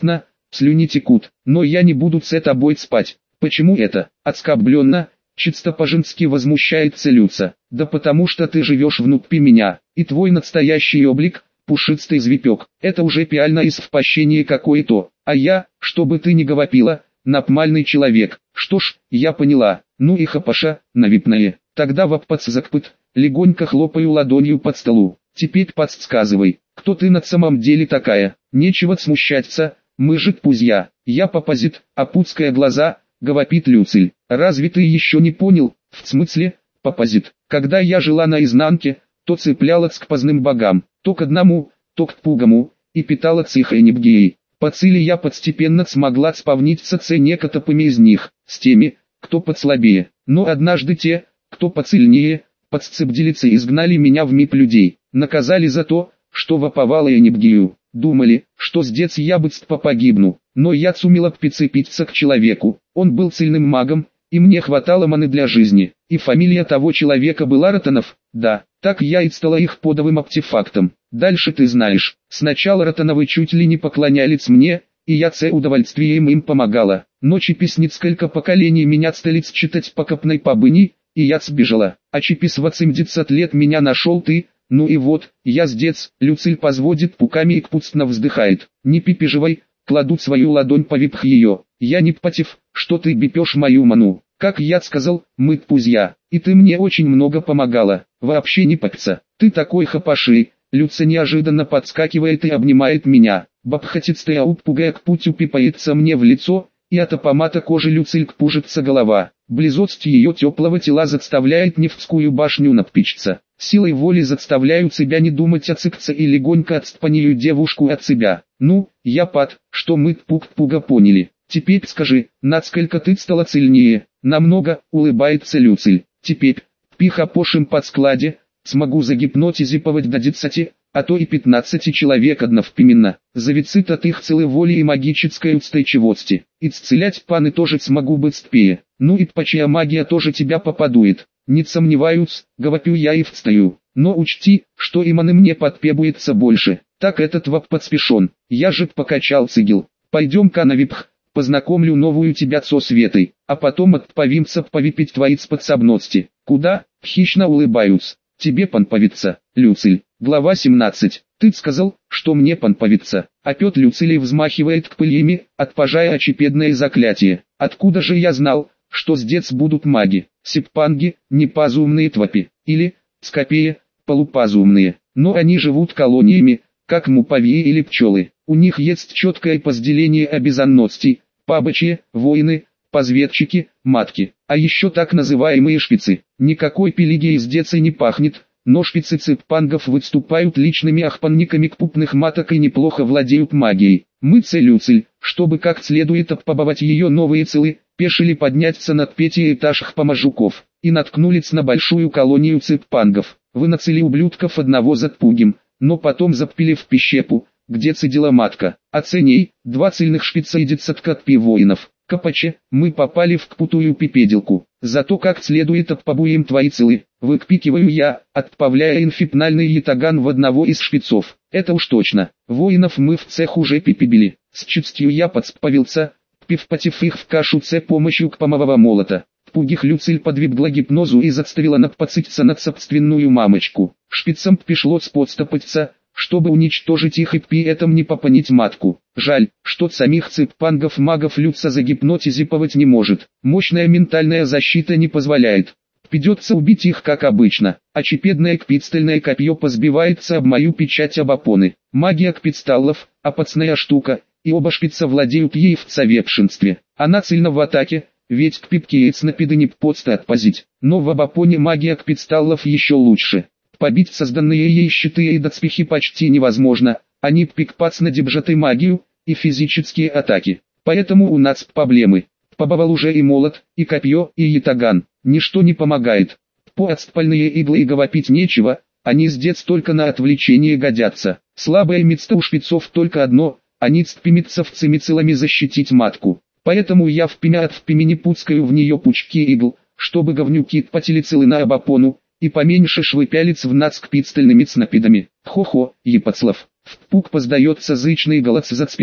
слюни текут, но я не буду с тобой спать. Почему это? Оскорбленно, чисто по-женски возмущается Люца. Да потому что ты живешь внутри меня, и твой настоящий облик, пушистый звепек, это уже пиально из впощения какое-то, а я, чтобы ты не говорила, нормальный человек. Что ж, я поняла, ну и хапаша, навипная, тогда ваппац-закпыт, легонько хлопаю ладонью под столу. Теперь подсказывай, кто ты на самом деле такая, нечего смущаться, мы же пузья, я попозит, опуская глаза, говорит Люциль. Разве ты еще не понял, в смысле, попозит, когда я жила на изнанке, то цеплялась к поздным богам, то к одному, то к пугому, и питала цихой небгеей. По цели я постепенно смогла сповниться с некотопыми из них, с теми, кто подслабее, но однажды те, кто поцельнее, подсцепдилицы изгнали меня в мип людей, наказали за то, что воповала я небгею. Думали, что с дец я быстро погибну, но я сумела прицепиться к человеку, он был сильным магом, и мне хватало маны для жизни, и фамилия того человека была Ротанов, да, так я и стала их подовым артефактом. Дальше ты знаешь, сначала Ротановы чуть ли не поклонялись мне, и я с удовольствием им помогала, но чипис несколько поколений меня стали читать по копной побыни, и я сбежала, а чипис восемьдесят лет меня нашел ты. Ну и вот, я сдец, Люциль позводит пуками и кпустно вздыхает. Не пипеживай, кладу свою ладонь по випх ее. Я не против, что ты бипешь мою ману. Как я сказал, мы пузья, и ты мне очень много помогала. Вообще не попца, ты такой хапаши. Люци неожиданно подскакивает и обнимает меня. Бабхатистая упугая к путю пипается мне в лицо, и от апомата кожи Люциль кпужится голова. Близость ее теплого тела заставляет Невскую башню напичься. Силой воли заставляют себя не думать о цикце и легонько отстранию девушку от себя. Ну, я пад, что мы пуг-пуга поняли. Теперь скажи, насколько ты стала сильнее? Намного, улыбается Люциль. Теперь, пиха пошим под складе, смогу загипнотизировать до десяти, а то и пятнадцати человек одновременно. Завицит от их силы воли и магической устойчивости. И исцелять паны тоже смогу быстрее. Ну и пачья магия тоже тебя попадует. Не сомневаюсь, говорю я и встаю. Но учти, что и маны мне подпебуется больше. Так этот вап подспешен. Я же покачал цигел. Пойдем-ка на випх, познакомлю новую тебя со Светой, а потом отправимся повипить твои способности. Куда? Хищно улыбаются. Тебе понповиться, Люциль. Глава семнадцать. Ты сказал, что мне понповиться. Опет Люцилий взмахивает к пылями, отпажая очепедное заклятие. Откуда же я знал, что здесь будут маги, сеппанги, непазумные твапи, или, скопея, полупазумные, но они живут колониями, как муравьи или пчелы. У них есть четкое разделение обязанностей, пабачи, воины, позведчики, матки, а еще так называемые шпицы. Никакой пелигией здесь и не пахнет, но шпицы цеппангов выступают личными охранниками крупных маток и неплохо владеют магией. Мы с Люциль, чтобы как следует обпробовать ее новые целы, пешили подняться над пятый этаж помажуков, и наткнулись на большую колонию цеппангов. Вынацели ублюдков одного затпугим, но потом запили в пещепу, где цедила матка. А ценей, два цельных шпица и десятка тпи воинов. Капаче, мы попали в кпутую пипеделку. Зато как следует отпобуем твои целы. Выкпикиваю я, отправляя инфипнальный ятаган в одного из шпицов. Это уж точно. Воинов мы в цех уже пипибили. С честью я подспавился, пивпотив их в кашу с помощью кпомового молота. Пугих Люциль подвигла гипнозу и заставила напоциться над собственную мамочку. Шпицам пришлось подстопаться, чтобы уничтожить их и при этом не попонить матку. Жаль, что самих цеппангов-магов Люца загипнотизировать не может. Мощная ментальная защита не позволяет. Придется убить их как обычно. Очепедное кпицтельное копье позбивается об мою печать об опоны. Магия кпицталлов, опасная штука, и оба шпица владеют ей в совершенстве. Она сильна в атаке, ведь кпипкеец на пиды не подста отпозить. Но в обопоне магия кпицталлов еще лучше. Побить созданные ей щиты и доспехи почти невозможно, они пикпац на дебжатой магию и физические атаки. Поэтому у нас проблемы. Побывал уже и молот, и копье, и ятаган. Ничто не помогает. По отспальные иглы и говорить нечего, они здесь только на отвлечение годятся. Слабое место у шпицов только одно, они стремятся вцемицелами защитить матку. Поэтому я впимя от впими не пускаю в нее пучки игл, чтобы говнюки потели целы на обопону, и поменьше швыпялец в нас кпицтельными снапидами. Хо-хо, Епацлав. В пук поздается зычный голос за спиной.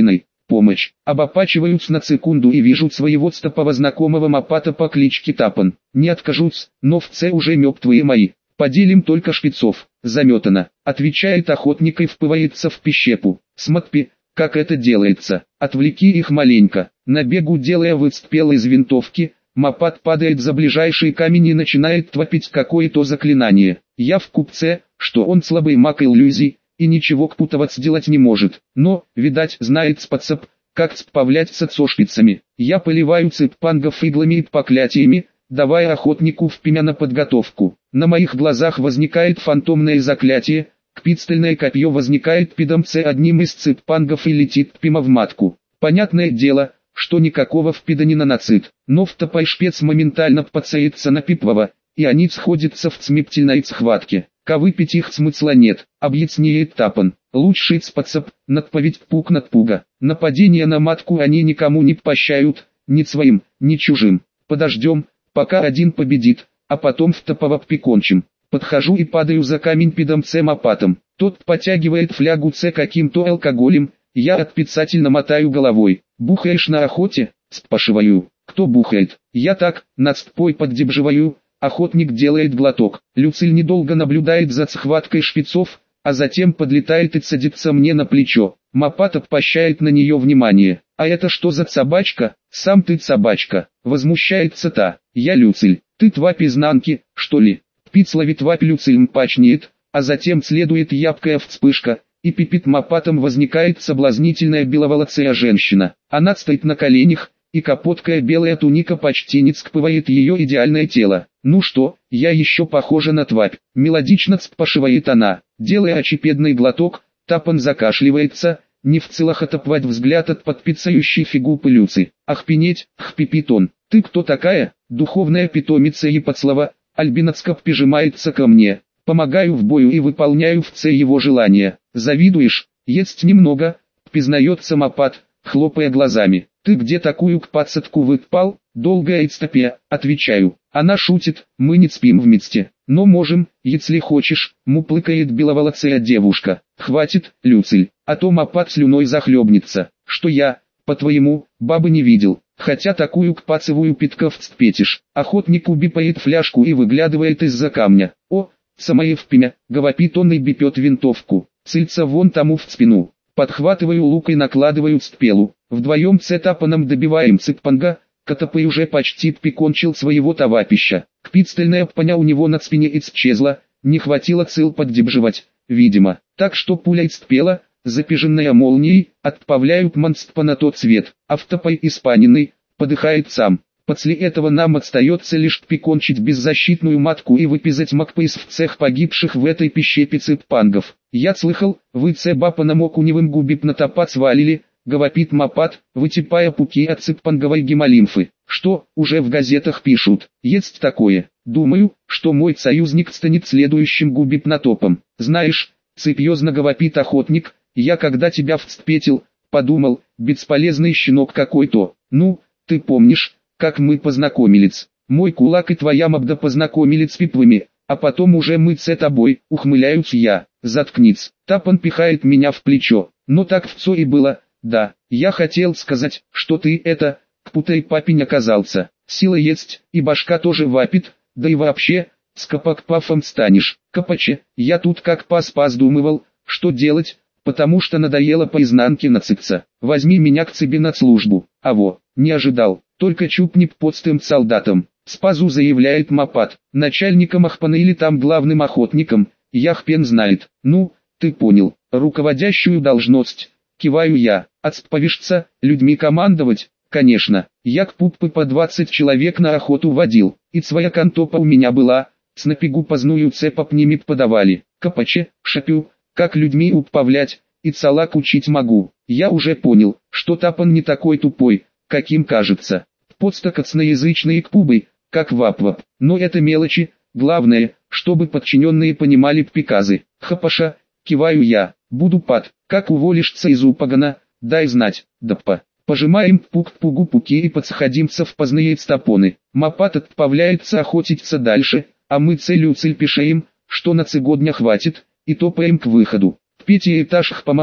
Помощь. Обопачиваются на секунду и вижу своего стопого знакомого мопата по кличке Тапан. Не откажусь, но в це уже мертвые мои. Поделим только шпицов. Заметано. Отвечает охотник и впывается в пищепу. Смотри, как это делается. Отвлеки их маленько. На бегу делая выстрел из винтовки, мопат падает за ближайший камень и начинает творить какое-то заклинание. Я в купце, что он слабый маг иллюзий, и ничего кпутовать сделать не может. Но, видать, знает способ, как справляться со шпицами. Я поливаю цыппангов иглами и проклятиями, давая охотнику впрямь на подготовку. На моих глазах возникает фантомное заклятие, кпицтельное копье возникает пидом С одним из цыппангов и летит прямо в матку. Понятное дело, что никакого впида не наносит, но втопай шпец моментально подсеется на пиплова, и они сходятся в смертельной схватке. Ковыпить их смысла нет, объясняет Тапан. Лучший способ – надповедь пук над пуга. Нападение на матку они никому не прощают, ни своим, ни чужим. Подождем, пока один победит, а потом втоповать прикончим. Подхожу и падаю за камень пидом С мопатом. Тот потягивает флягу С каким-то алкоголем, я отрицательно мотаю головой. Бухаешь на охоте? Спрашиваю. Кто бухает? Я так, над стпой поддебживаю. Охотник делает глоток. Люциль недолго наблюдает за схваткой шпицов, а затем подлетает и садится мне на плечо. Мопат обращает на нее внимание. А это что за собачка? Сам ты собачка. Возмущается та. Я Люциль. Ты тварь изнанки, что ли? Пиц ловит тварь Люциль мпачнеет, а затем следует ябкая вспышка, и пипит мопатом возникает соблазнительная беловолосая женщина. Она стоит на коленях, и капоткая белая туника почти не скрывает ее идеальное тело. Ну что, я еще похожа на тварь. Мелодично спрашивает она, делая очепедный глоток. Тапан закашливается, не в силах отоплать взгляд от подпицающей фигуры Люци. Ах пенеть, ах пипит он. Ты кто такая? Духовная питомица Епоцлава. Альбинацкоп прижимается ко мне. Помогаю в бою и выполняю в це его желание. Завидуешь? Есть немного, признается мопат, хлопая глазами. Ты где такую к пацатку выпал? Долгая истопия, отвечаю. Она шутит, мы не спим вместе. Но можем, если хочешь, муплыкает беловолосая девушка. Хватит, Люциль, а то мопат слюной захлебнется. Что я, по-твоему, бабы не видел. Хотя такую кпацевую питков вцпетишь. Охотник убипает фляжку и выглядывает из-за камня. О, самое впрямь, говорит он и бипет винтовку. Цельца вон тому в спину. Подхватываю лук и накладываю стрелу. Вдвоем с Тапаном добиваем цыппанга, который уже почти прикончил своего товарища. Кпицтельная паня у него на спине исчезла, не хватило сил поддерживать, видимо. Так что пуля испела, запиженная молнией, отправляют монстра на тот свет. Автопой испаненный, подыхает сам. После этого нам остается лишь прикончить беззащитную матку и выпизать макпейс в цех погибших в этой пищепе цыппангов. Я слыхал, вы цеба по намокуневым губип на топа свалили, говорит мопат, вытипая пуки от цыппанговой гемолимфы. Что, уже в газетах пишут? Есть такое. Думаю, что мой союзник станет следующим губипнотопом. Знаешь, серьезно говорит охотник, я когда тебя вцепетил, подумал, бесполезный щенок какой-то. Ну, ты помнишь, как мы познакомились? Мой кулак и твоя морда познакомились с пипвами, а потом уже мы с тобой, ухмыляюсь я. Заткнись. Тапан пихает меня в плечо. Но так все и было. Да, я хотел сказать, что ты это, кпутай папень оказался. Сила есть, и башка тоже вапит, да и вообще, с капак-пафом станешь. Капаче, я тут как пас-пас думывал, что делать, потому что надоело по изнанке нацепиться. Возьми меня к себе на службу. А во, не ожидал, только чупни подстым солдатом. Спазу заявляет мопат, начальником Ахпана или там главным охотником, Яхпен знает. Ну, ты понял, руководящую должность. Киваю я, отсповешься, людьми командовать, конечно. Я к пуппы по двадцать человек на охоту водил, и своя контопа у меня была, с напигу поздную цепоп ними подавали. Капаче, шапю, как людьми управлять, и цалак учить могу. Я уже понял, что Тапан не такой тупой, каким кажется. Подстак отсноязычные кпубы, как вапвап. Но это мелочи, главное, чтобы подчиненные понимали приказы. Хапаша, киваю я, буду пад, как уволишься из упагана, дай знать, даппа. Пожимаем пук-пугу пуки и подсходимся в поздние стопоны. Мопат отправляется охотиться дальше, а мы целью цель пишеем, что на цегодня хватит, и топаем к выходу. В пяти этажах пома,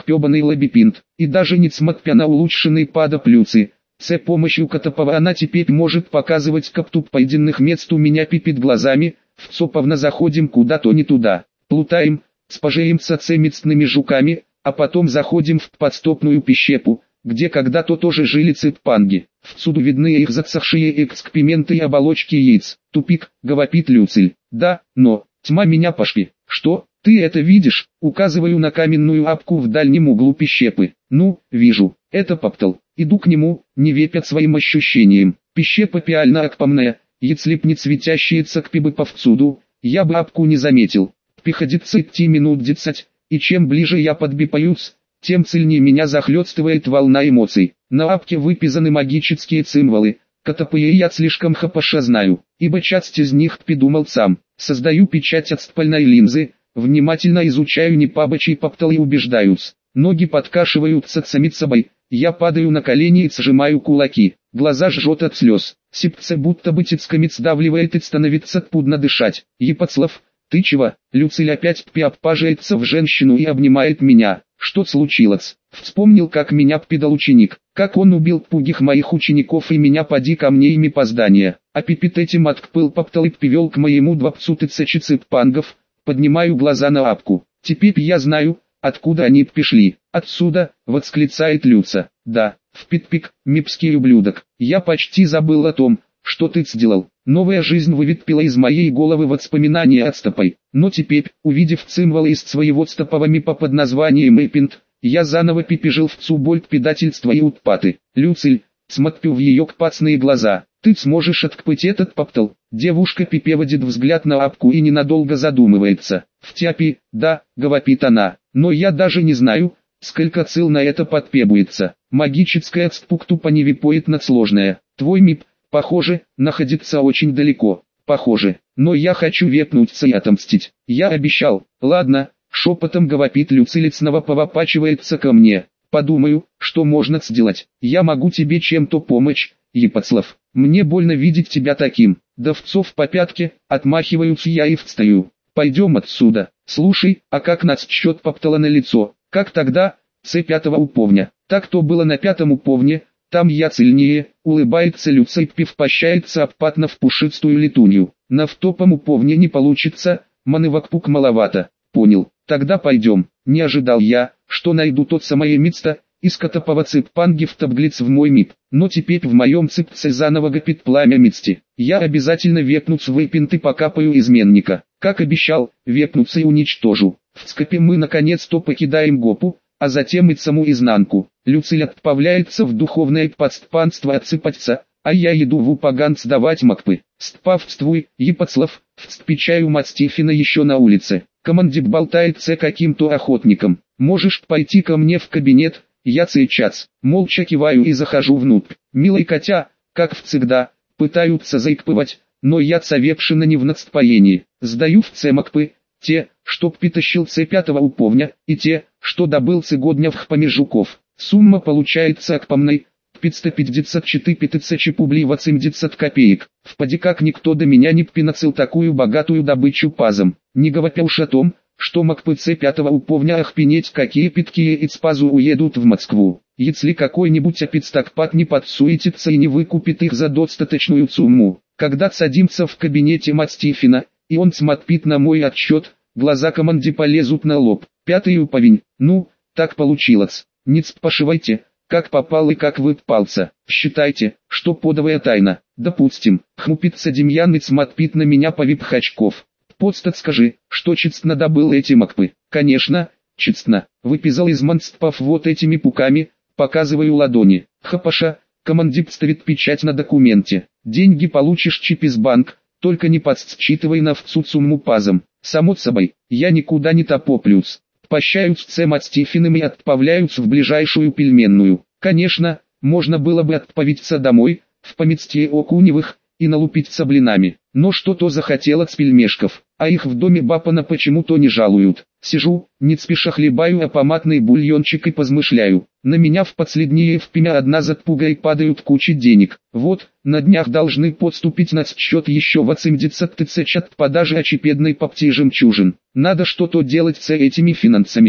кёбаный лабипинт, и даже несмотря на улучшенный падоплюсы, с помощью Котопова она теперь может показывать каптуп пойденных мест у меня пипит глазами, вцоповно заходим куда-то не туда, плутаем, спожеемся цемистными жуками, а потом заходим в подстопную пещепу, где когда-то тоже жили циппанги. Всюду видны их засохшие экскременты и оболочки яиц. Тупик, говорит Люциль. Да, но, тьма меня пошли. Что, ты это видишь? Указываю на каменную апку в дальнем углу пещепы. Ну, вижу, это Паптал. Иду к нему, не вепят своим ощущениям. Пещепа пиально акпомная, если б не светящие цакпибы повсюду, я бы апку не заметил. Приходится идти минут десять, и чем ближе я подбипаюсь, тем сильнее меня захлестывает волна эмоций. На апке выписаны магические символы, которые я слишком хорошо знаю, ибо часть из них придумал сам. Создаю печать от спальной линзы, внимательно изучаю непабочий Паптал и убеждаюсь. Ноги подкашиваются сами собой, я падаю на колени и сжимаю кулаки, глаза жжет от слез, сердце будто бы тисками сдавливает и становится трудно дышать. Епоцлав, ты чего? Люциль опять приобпаживается в женщину и обнимает меня. Что случилось? Вспомнил, как меня пидал ученик, как он убил пугих моих учеников и меня поди ко мне ими по здания. А пипит этим откпыл Паптал и привел к моему двадцати тысячи циппангов. Поднимаю глаза на апку. Теперь я знаю, откуда они пришли. Отсюда, восклицает Люца. Да, в Питпик, мипский ублюдок. Я почти забыл о том, что ты сделал. Новая жизнь выведпила из моей головы воспоминания от стопой. Но теперь, увидев символы из своего стопового мипа под названием Эппинт, я заново пережил всю боль предательства и утпаты. Люциль, смотрю в ее кпацные глаза. Ты сможешь откпыть этот Паптал? Девушка переводит взгляд на апку и ненадолго задумывается. В тяпи, да, говорит она, но я даже не знаю, сколько сил на это потребуется. Магическая отспук тупо не випоет над сложное. Твой мип, похоже, находится очень далеко. Похоже, но я хочу вепнуться и отомстить. Я обещал. Ладно, шепотом говорит Люциль, снова поворачивается ко мне. Подумаю, что можно сделать. Я могу тебе чем-то помочь, Епоцлав. Мне больно видеть тебя таким. Давцов по пятке, отмахиваюсь я и встаю. Пойдем отсюда. Слушай, а как нас счет Паптала на лицо? Как тогда, с пятого уповня? Так то было на пятом уповне, там я сильнее, улыбается Люций, пивпощается обпатно в пушистую летунью. На втопом уповне не получится, манывакпук маловато. Понял, тогда пойдем. Не ожидал я, что найду тот самое место, из Котопова циппанги втопглиц в мой мип. Но теперь в моем ципце заново гопит пламя мести. Я обязательно вепнусь в Эппинт и покапаю изменника. Как обещал, вепнуться и уничтожу. В скопе мы наконец-то покидаем Гопу, а затем и саму изнанку. Люциль отправляется в духовное подступанство отсыпаться, а я иду в упаган сдавать макпы. Стпавствуй, Епоцлав, встпечаю Мастифина еще на улице. Командир болтается каким-то охотником. Можешь пойти ко мне в кабинет, я сейчас. Молча киваю и захожу внутрь. Милый котя, как всегда, пытаются заикпывать, но я совершенно не в настроении. Сдаю в цемакпы, те, что притащил с пятого уповня, и те, что добыл сегодня в хпаме жуков. Сумма получается акпомной, пятьсот пятьдесят четыре тысячи публей восемьдесят копеек. Впади как никто до меня не приносил такую богатую добычу пазом. Не говоря уж о том, что МакПЦ пятого уповня охпенеть какие питкие из пазу уедут в Москву. Если какой-нибудь опецтакпат не подсуетится и не выкупит их за достаточную сумму. Когда садимся в кабинете Мастифина, и он смотрит на мой отчет, глаза команди полезут на лоб. Пятый уповень, ну, так получилось. Не спрашивайте, как попал и как выпался. Считайте, что подовая тайна. Допустим, хмупится Демьян и смотрит на меня повип очков. Подстать скажи, что честно добыл эти макпы. Конечно, честно. Выписал из монстпов вот этими пуками, показываю ладони. Хапаша, командир ставит печать на документе. Деньги получишь через банк, только не подсчитывай на всю сумму пазом. Само собой, я никуда не топоплюсь. Прощаюсь с Мастифиным и отправляюсь в ближайшую пельменную. Конечно, можно было бы отправиться домой, в поместье Окуневых, и налупиться блинами. Но что-то захотелось пельмешков, а их в доме Бапана почему-то не жалуют. Сижу, не спеша хлебаю апоматный бульончик и позмышляю. На меня в последние впимя одна за пугой падают кучи денег. Вот, на днях должны подступить на счет еще восемьдесят тысяч от продажи очепедной попти жемчужин. Надо что-то делать с этими финансами.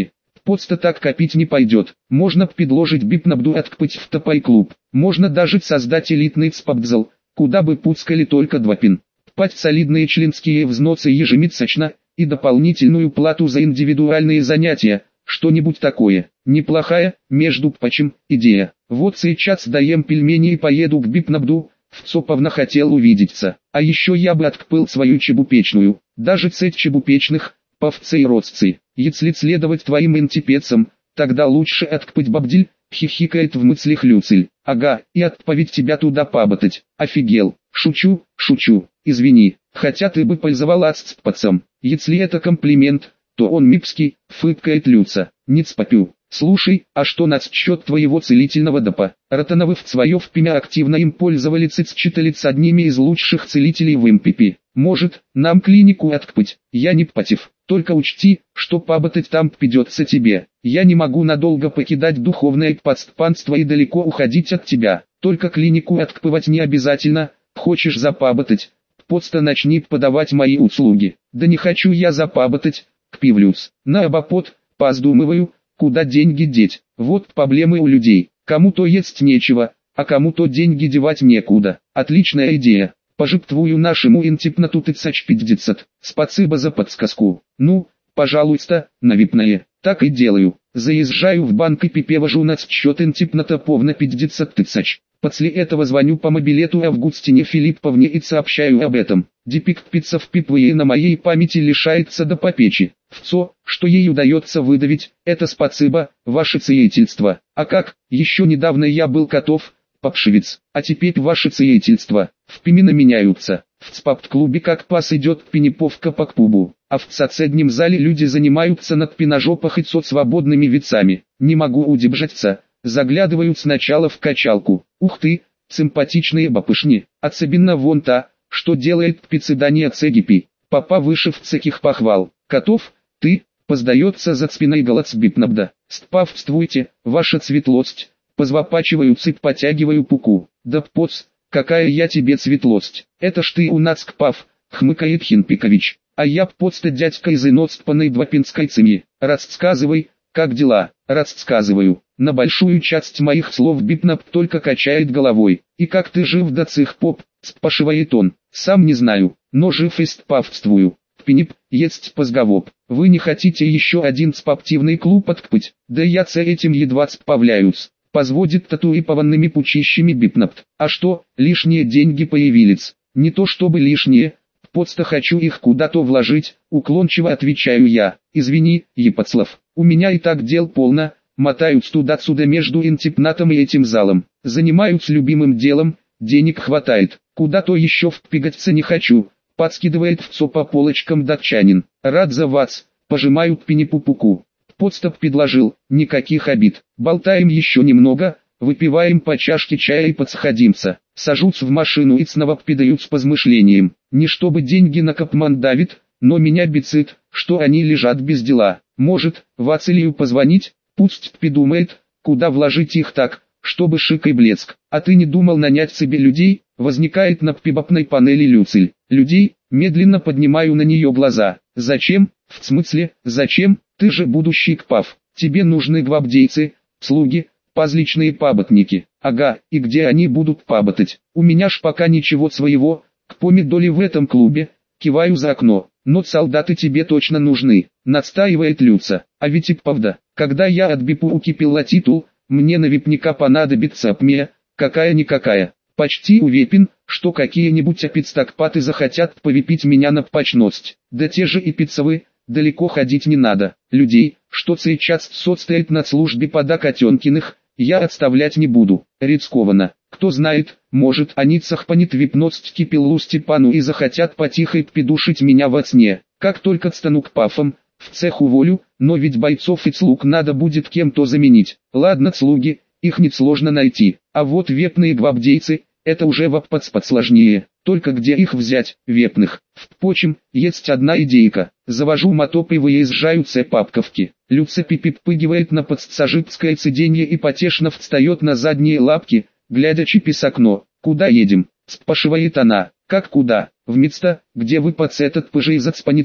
Просто так копить не пойдет. Можно предложить бипнабду откпыть в топай-клуб. Можно даже создать элитный цпабдзал, куда бы пускали только два пин. Пать солидные членские взносы ежемесячно и дополнительную плату за индивидуальные занятия. Что-нибудь такое. Неплохая, между прочим, идея. Вот сейчас даем пельмени и поеду к бипнабду. В Цоповна хотел увидеться. А еще я бы откпыл свою чебупечную. Даже цепь чебупечных, павцы и родцы. Если следовать твоим интипецам, тогда лучше откпыть бабдиль, хихикает в мыслях Люциль. Ага, и отправить тебя туда поботать. Офигел. Шучу, шучу. Извини, хотя ты бы пользовалась цпацом. Если это комплимент, то он мипский, фыркает Люца. Ниц попю. Слушай, а что насчет твоего целительного допа? Ротановы в свое впимя активно им пользовались и считались одними из лучших целителей в импипи. Может, нам клинику откпыть? Я не против. Только учти, что поботать там придется тебе. Я не могу надолго покидать духовное подступанство и далеко уходить от тебя. Только клинику откпывать не обязательно. Хочешь запаботать? Просто начни подавать мои услуги. Да не хочу я запаботать, кпивлюс. На обопот, поздумываю, куда деньги деть. Вот проблемы у людей. Кому-то есть нечего, а кому-то деньги девать некуда. Отличная идея. Пожертвую нашему интипнату тысяч пятьдесят. Спасибо за подсказку. Ну, пожалуйста, на випное. Так и делаю. Заезжаю в банк и перевожу на счет интипната повна пятьдесят тысяч. После этого звоню по мобилету Августине Филипповне и сообщаю об этом. Депиктпица в пипвее на моей памяти лишается до попечи. Вцо, что ей удается выдавить, это спасибо, ваше целительство. А как, еще недавно я был котов, попшивец, а теперь ваше целительство. В пимена меняются. В цпапт-клубе как пас идет пенеповка по кпубу, а в соседнем зале люди занимаются над пиножопах и со свободными вицами. Не могу удержаться. Заглядывают сначала в качалку. Ух ты, симпатичные бабышни. Особенно вон та, что делает пиццедания цегипи. Папа выше в цеких похвал. Котов, ты, поздается за спиной голоцбипнабда. Спавствуйте, ваша светлость. Позвапачиваются и потягиваю пуку. Да поц, какая я тебе светлость. Это ж ты у нас кпав, хмыкает Хинпикович. А я поцта дядька из иноцпанной двапинской цемьи. Рассказывай, как дела? Рассказываю. На большую часть моих слов бипнаб только качает головой. И как ты жив до цих поп, спрашивает он. Сам не знаю, но жив и спавствую. Пенип, есть позговоб. Вы не хотите еще один спортивный клуб откпыть? Да я с этим едва справляюсь. Позводит татуированными пучищами бипнабт. А что, лишние деньги появились? Не то чтобы лишние. Просто хочу их куда-то вложить, уклончиво отвечаю я. Извини, Епацлав, у меня и так дел полно. Мотаюсь туда-сюда между интипнатом и этим залом. Занимаюсь любимым делом, денег хватает. Куда-то еще впрягаться не хочу. Подскидывает вцо по полочкам датчанин. Рад за вас, пожимают пенепупуку. Подстав предложил, никаких обид. Болтаем еще немного, выпиваем по чашке чая и подсходимся. Сажусь в машину и снова пидают с позмышлением. Не чтобы деньги на капман давит, но меня бесит, что они лежат без дела. Может, Вацилию позвонить? Пусть придумает, куда вложить их так, чтобы шик и блеск. А ты не думал нанять себе людей? Возникает на пибапной панели Люциль. Людей? Медленно поднимаю на нее глаза. Зачем? В смысле, зачем? Ты же будущий кпав. Тебе нужны гвардейцы, слуги, пазличные паботники. Ага, и где они будут паботать? У меня ж пока ничего своего, к помидоле в этом клубе. Киваю за окно. Но солдаты тебе точно нужны, настаивает Люца. А ведь и правда, когда я от бипу укипила титул, мне на випника понадобится апмия, какая-никакая. Почти уверен, что какие-нибудь апицтакпаты захотят повипить меня на пачность. Да те же и пиццевы, далеко ходить не надо. Людей, что сейчас состоят на службе пода Котенкиных, я отставлять не буду. Рискованно. Кто знает, может они цахпанит випност кипиллу Степану и захотят потихой придушить меня во сне. Как только стану кпафом, в цех уволю, но ведь бойцов и слуг надо будет кем-то заменить. Ладно, слуги, их несложно найти. А вот вепные гвардейцы, это уже ваппац подсложнее. Только где их взять, вепных? Впрочем, есть одна идейка. Завожу мотоп и выезжаю с папковки. Люца пипиппыгивает на подсажитское сиденье и потешно встает на задние лапки, глядя через окно. «Куда едем?» – спрашивает она. «Как куда? В место, где вы под этот пыжей зацпанец,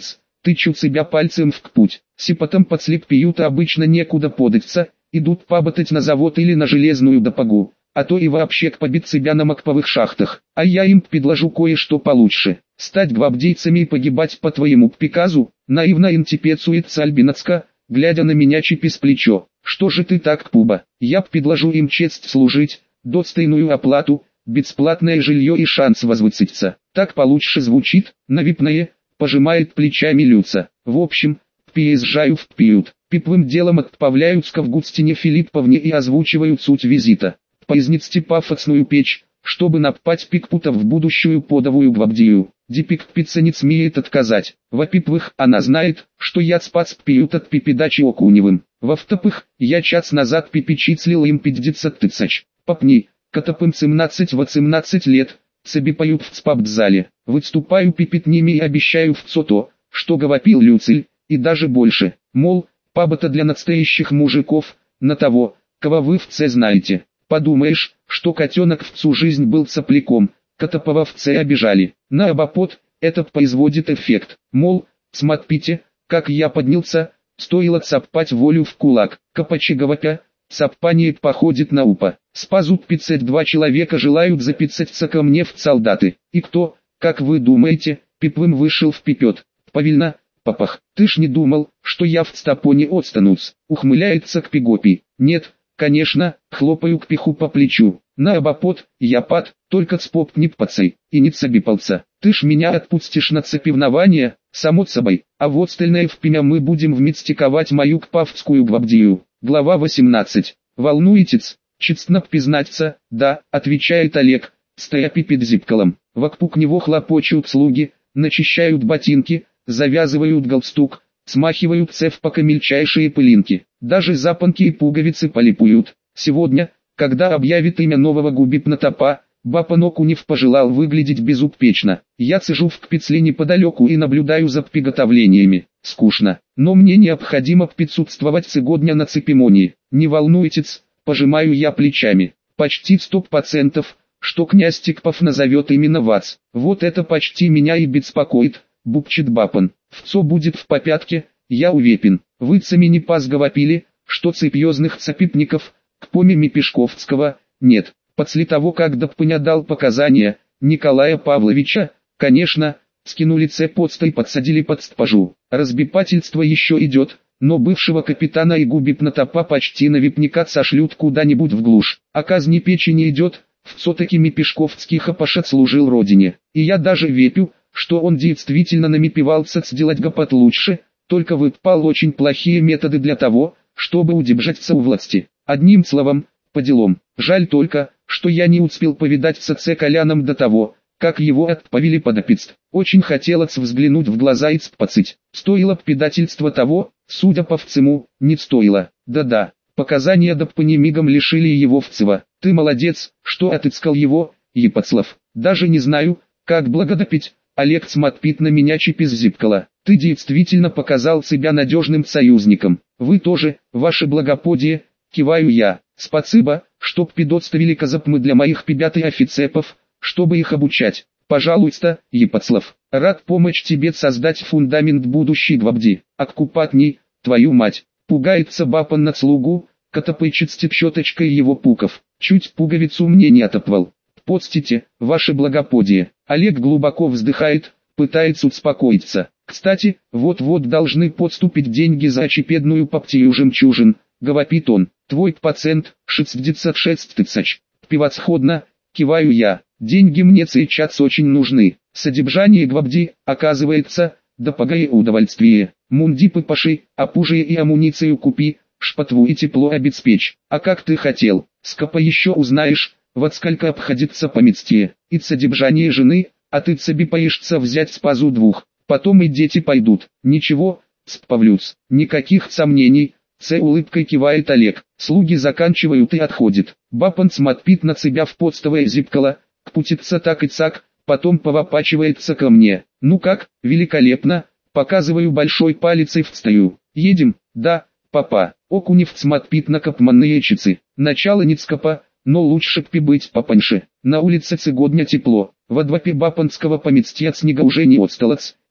тычу себя пальцем в путь. Сипотом подслеп пьют, обычно некуда податься, идут поработать на завод или на железную дорогу, а то и вообще к побить себя на мокповых шахтах. А я им предложу кое-что получше. Стать гвардейцами и погибать по твоему приказу, наивно интипецуется Альбинацка, глядя на меня через плечо. Что же ты так, Пуба? Я предложу им честь служить, достойную оплату, бесплатное жилье и шанс возвыситься. Так получше звучит, навипное, пожимает плечами Люца. В общем, переезжаю в приют. Пиповым делом отправляют к Августине Филипповне и озвучивают суть визита. Поизнести пафосную печь, чтобы напать пикпутов в будущую подовую гвардию. Дипикпица не смеет отказать. Во-первых, она знает, что я спас приют от пипедачи Окуневым. Во-вторых, я час назад пипичислил им пятьдесят тысяч. Попни, котопым семнадцать-восемнадцать лет, собипают в спаб-зале. Выступаю пипит ними и обещаю все то, что говорил Люциль, и даже больше. Мол, паба-то для настоящих мужиков, на того, кого вы в Ц знаете. Подумаешь, что котенок всю жизнь был сопляком, котопова в Ц обижали. На обопот, это производит эффект. Мол, смотрите, как я поднялся, стоило цапать волю в кулак. Копачеговопя, цапание походит на упа. Спазут пятьдесят два человека желают записаться ко мне в солдаты. И кто, как вы думаете, пипвым вышел в пипет? Повильно, папах, ты ж не думал, что я в стапоне отстанусь. Ухмыляется к пигопи. Нет, конечно, хлопаю к пиху по плечу. На обопот, я пад, только цпоп не пацай, и не цабипался. Ты ж меня отпустишь на цепивнование, само собой, а вот остальное в пимя мы будем вместиковать мою кпавскую гвардию. Глава восемнадцать. Волнуетесь? Честно признаться, да, отвечает Олег, стоя пипит зипкалом. Вокруг него хлопочут слуги, начищают ботинки, завязывают галстук, смахивают цевпака мельчайшие пылинки. Даже запонки и пуговицы полипуют. Сегодня, когда объявит имя нового губипнотопа, Бапан Окунев пожелал выглядеть безупречно. Я сижу в кпицле неподалеку и наблюдаю за приготовлениями. Скучно, но мне необходимо присутствовать сегодня на церемонии. Не волнуйтесь, пожимаю я плечами. Почти сто процентов, что князь Тикпов назовет именно вас. Вот это почти меня и беспокоит, бубчет Бапан. Все будет в попятке, я уверен. Вы сами не позговопили, что цепьезных цепипников, к помимо Пешковского, нет. После того, как Доппыня дал показания, Николая Павловича, конечно, скинули цепоцта и подсадили под стпажу. Разбипательство еще идет, но бывшего капитана и губипнотопа почти на випника сошлют куда-нибудь в глушь. А казни печени идет, все-таки Мипешковский хапашет служил родине. И я даже вепю, что он действительно намипивался сделать гопот лучше, только выпал очень плохие методы для того, чтобы удержаться у власти. Одним словом, по делам. Жаль только, что я не успел повидаться с Коляном до того, как его отправили под опист. Очень хотелось взглянуть в глаза и спацить. Стоило предательство того, судя по всему, не стоило. Да-да, показания Доппыни мигом лишили его вцева. Ты молодец, что отыскал его, Епоцлав. Даже не знаю, как благодарить. Олег смотрит на меня через зипкало. Ты действительно показал себя надежным союзником. Вы тоже, ваше благоподие, киваю я. Спасибо, что предоставили казапмы для моих ребят и офицеров, чтобы их обучать. Пожалуйста, Епоцлав, рад помочь тебе создать фундамент будущей гвардии. Оккупатней, твою мать, пугается Бапан на слугу, котопычет щеточкой его пуков. Чуть пуговицу мне не отопвал. Постите, ваше благоподие. Олег глубоко вздыхает, пытается успокоиться. Кстати, вот-вот должны подступить деньги за очепедную партию жемчужин, говорит он. Твой пациент, шестьдесят шесть тысяч. Превосходно, киваю я. Деньги мне сейчас очень нужны. Содержание гвардии, оказывается, допогае удовольствие. Мундипы паши, опужие и амуницию купи, шпатву и тепло обеспечь. А как ты хотел, скопа еще узнаешь, вот сколько обходится поместье. И содержание жены, а ты цебипаешься взять спазу двух. Потом и дети пойдут. Ничего, справлюсь. Никаких сомнений. С улыбкой кивает Олег. Слуги заканчивают и отходят. Бапан смотрит на себя в подстовое зипкало, путится так и цак, потом повопачивается ко мне. Ну как, великолепно, показываю большой палец и встаю. Едем, да, папа. Окунев смотрит на копманные часы. Начало не скопа, но лучше прибыть папаньше. На улице сегодня тепло. Во дворе бапанского поместья снега уже не осталось,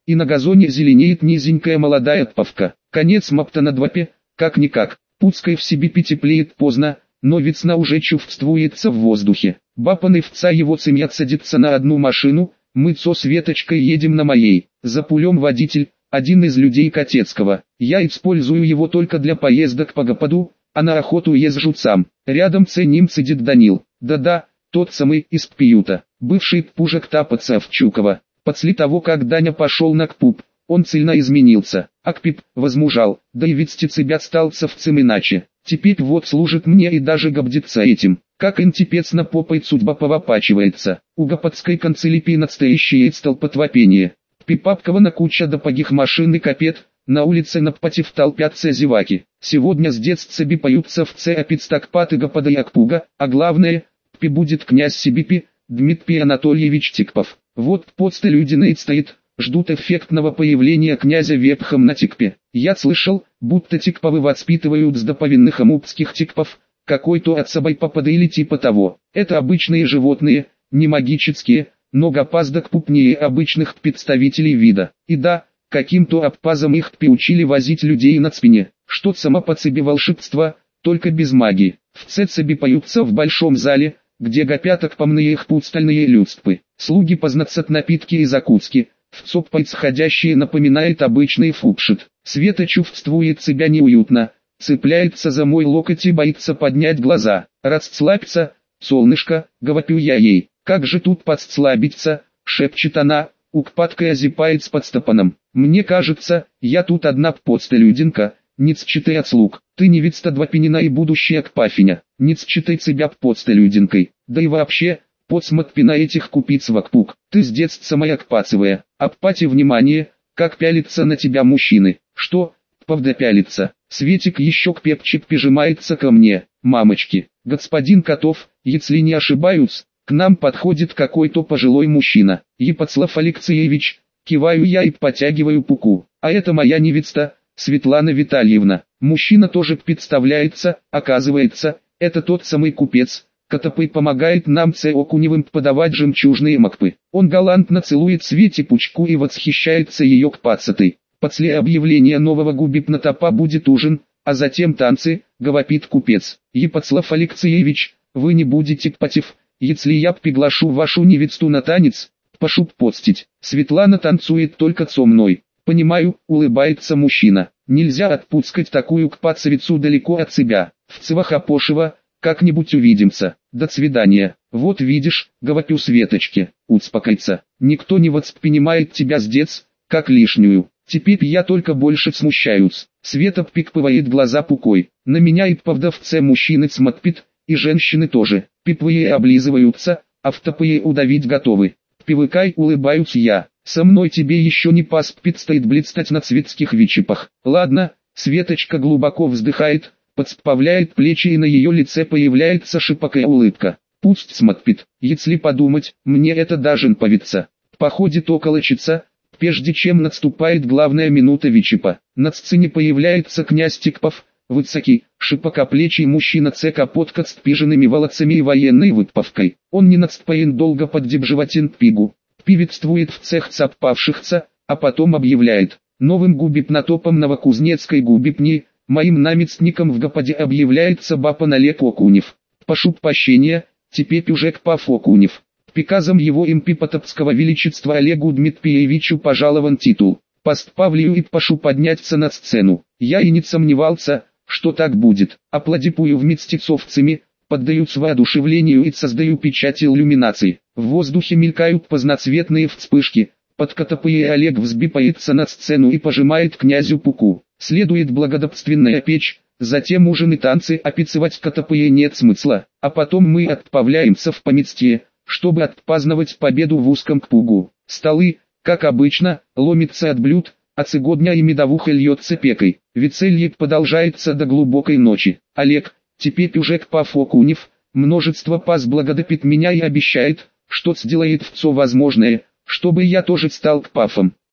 и на газоне зеленеет низенькая молодая павка. Конец мапта на двапе, как-никак, пуцкой в себе теплеет поздно, но весна уже чувствуется в воздухе. Бапан и вца его цемьят садится на одну машину, мы со Светочкой едем на моей. За пулем водитель, один из людей Котецкого. Я использую его только для поездок по Гопаду, а на охоту езжу сам. Рядом с ним сидит Данил. Да-да, тот самый из Пьюта, бывший пужик Тапаца Овчукова. После того, как Даня пошел на КПУП, он сильно изменился. Акпип возмужал, да и вести себя стал совсем иначе. Теперь вот служит мне и даже гобдится этим. Как интипец на попой судьба повопачивается. У гопадской канцелипии настоящее столпотворение. Пипапкова на куча до погих машин и капет, на улице напротив толпятся зеваки. Сегодня с детства поются в цеапицтакпат и гопада и акпуга, а главное, пи будет князь Сибипи, Дмитрий Анатольевич Тикпов. Вот подста люди стоит, ждут эффектного появления князя верхом на Тикпе. Я слышал, будто Тикповы воспитывают с доповинных амупских Тикпов, какой-то от собой попада или типа того. Это обычные животные, не магические, но гопазда крупнее обычных представителей вида. И да, каким-то обпазом их приучили возить людей на спине, что само по себе волшебство, только без магии. В цецебе поются в большом зале, где гопяток помные их пустальные людспы. Слуги познацат напитки и закуски, в цоппайц ходящие напоминает обычный фукшит. Света чувствует себя неуютно, цепляется за мой локоть и боится поднять глаза. «Расслабься, солнышко», — говорю я ей. «Как же тут подслабиться?» — шепчет она, укпаткой озипает с подстопаном. «Мне кажется, я тут одна подстолюдинка, ницчатый от слуг. Ты не ведь стадвапинина и будущая кпафиня, ницчатай себя подстолюдинкой. Да и вообще, подсмотпина этих купиц вакпук. Ты с детства моя кпацевая. Обпати внимание, как пялится на тебя мужчины. Что, правда пялится?» Светик еще кпепчик прижимается ко мне. «Мамочки, господин Котов, если не ошибаюсь, к нам подходит какой-то пожилой мужчина. Епоцлав Алексеевич», киваю я и потягиваю пуку. «А это моя невеста, Светлана Витальевна». Мужчина тоже представляется, оказывается, это тот самый купец, который помогает нам с Окуневым подавать жемчужные макпы. Он галантно целует Свете пучку и восхищается ее кпацатой. После объявления нового губипнотопа будет ужин, а затем танцы, говорит купец. «Епоцлав Алексеевич, вы не будете против, если я приглашу вашу невесту на танец?» «Пошу постить». Светлана танцует только со мной. «Понимаю», улыбается мужчина. «Нельзя отпускать такую кпацевицу далеко от себя. В Цвахапошево, как-нибудь увидимся. До свидания». «Вот видишь», говорю Светочке, успокойся. «Никто не воспринимает тебя с детства, как лишнюю. Теперь я только больше смущаюсь». Света пикпывает глаза пукой. На меня и правдовце мужчины смотрит, и женщины тоже. Пипвые облизываются, а втопые удавить готовы. «Привыкай», улыбаюсь я. «Со мной тебе еще не паспит стоит блистать на цветских вичипах». «Ладно», Светочка глубоко вздыхает, подсправляет плечи и на ее лице появляется шипокая улыбка. «Пусть смотрит, если подумать, мне это даже нравится». Походит около часа, прежде чем наступает главная минута вичипа. На сцене появляется князь Тикпов, высокий, шипокоплечий мужчина с капотка с пиженными волосами и военной выправкой. Он не настроен долго поддерживать пигу. Певицствует в цех цапавшихся, а потом объявляет: «Новым губипнотопом Новокузнецкой губипни, моим наместником в Гопаде объявляется Бапан Олег Окунев. Прошу прощения, теперь уже Кпаф Окунев. Приказом его импипотопского величества Олегу Дмитриевичу пожалован титул. Поставлю и прошу подняться на сцену». Я и не сомневался, что так будет. Аплодипую вместе с овцами, поддаюсь воодушевлению и создаю печать иллюминаций. В воздухе мелькают поздноцветные вспышки, под которые Олег взбипается на сцену и пожимает князю пуку. Следует благодобственная печь, затем ужин и танцы, описывать которые нет смысла. А потом мы отправляемся в поместье, чтобы отпраздновать победу в узком кругу. Столы, как обычно, ломятся от блюд, а цыгодня и медовуха льется пекой. Веселье продолжается до глубокой ночи. Олег, теперь уже Кпаф Окунев, множество пас благодарит меня и обещает, что сделает все возможное, чтобы я тоже стал Кпафом.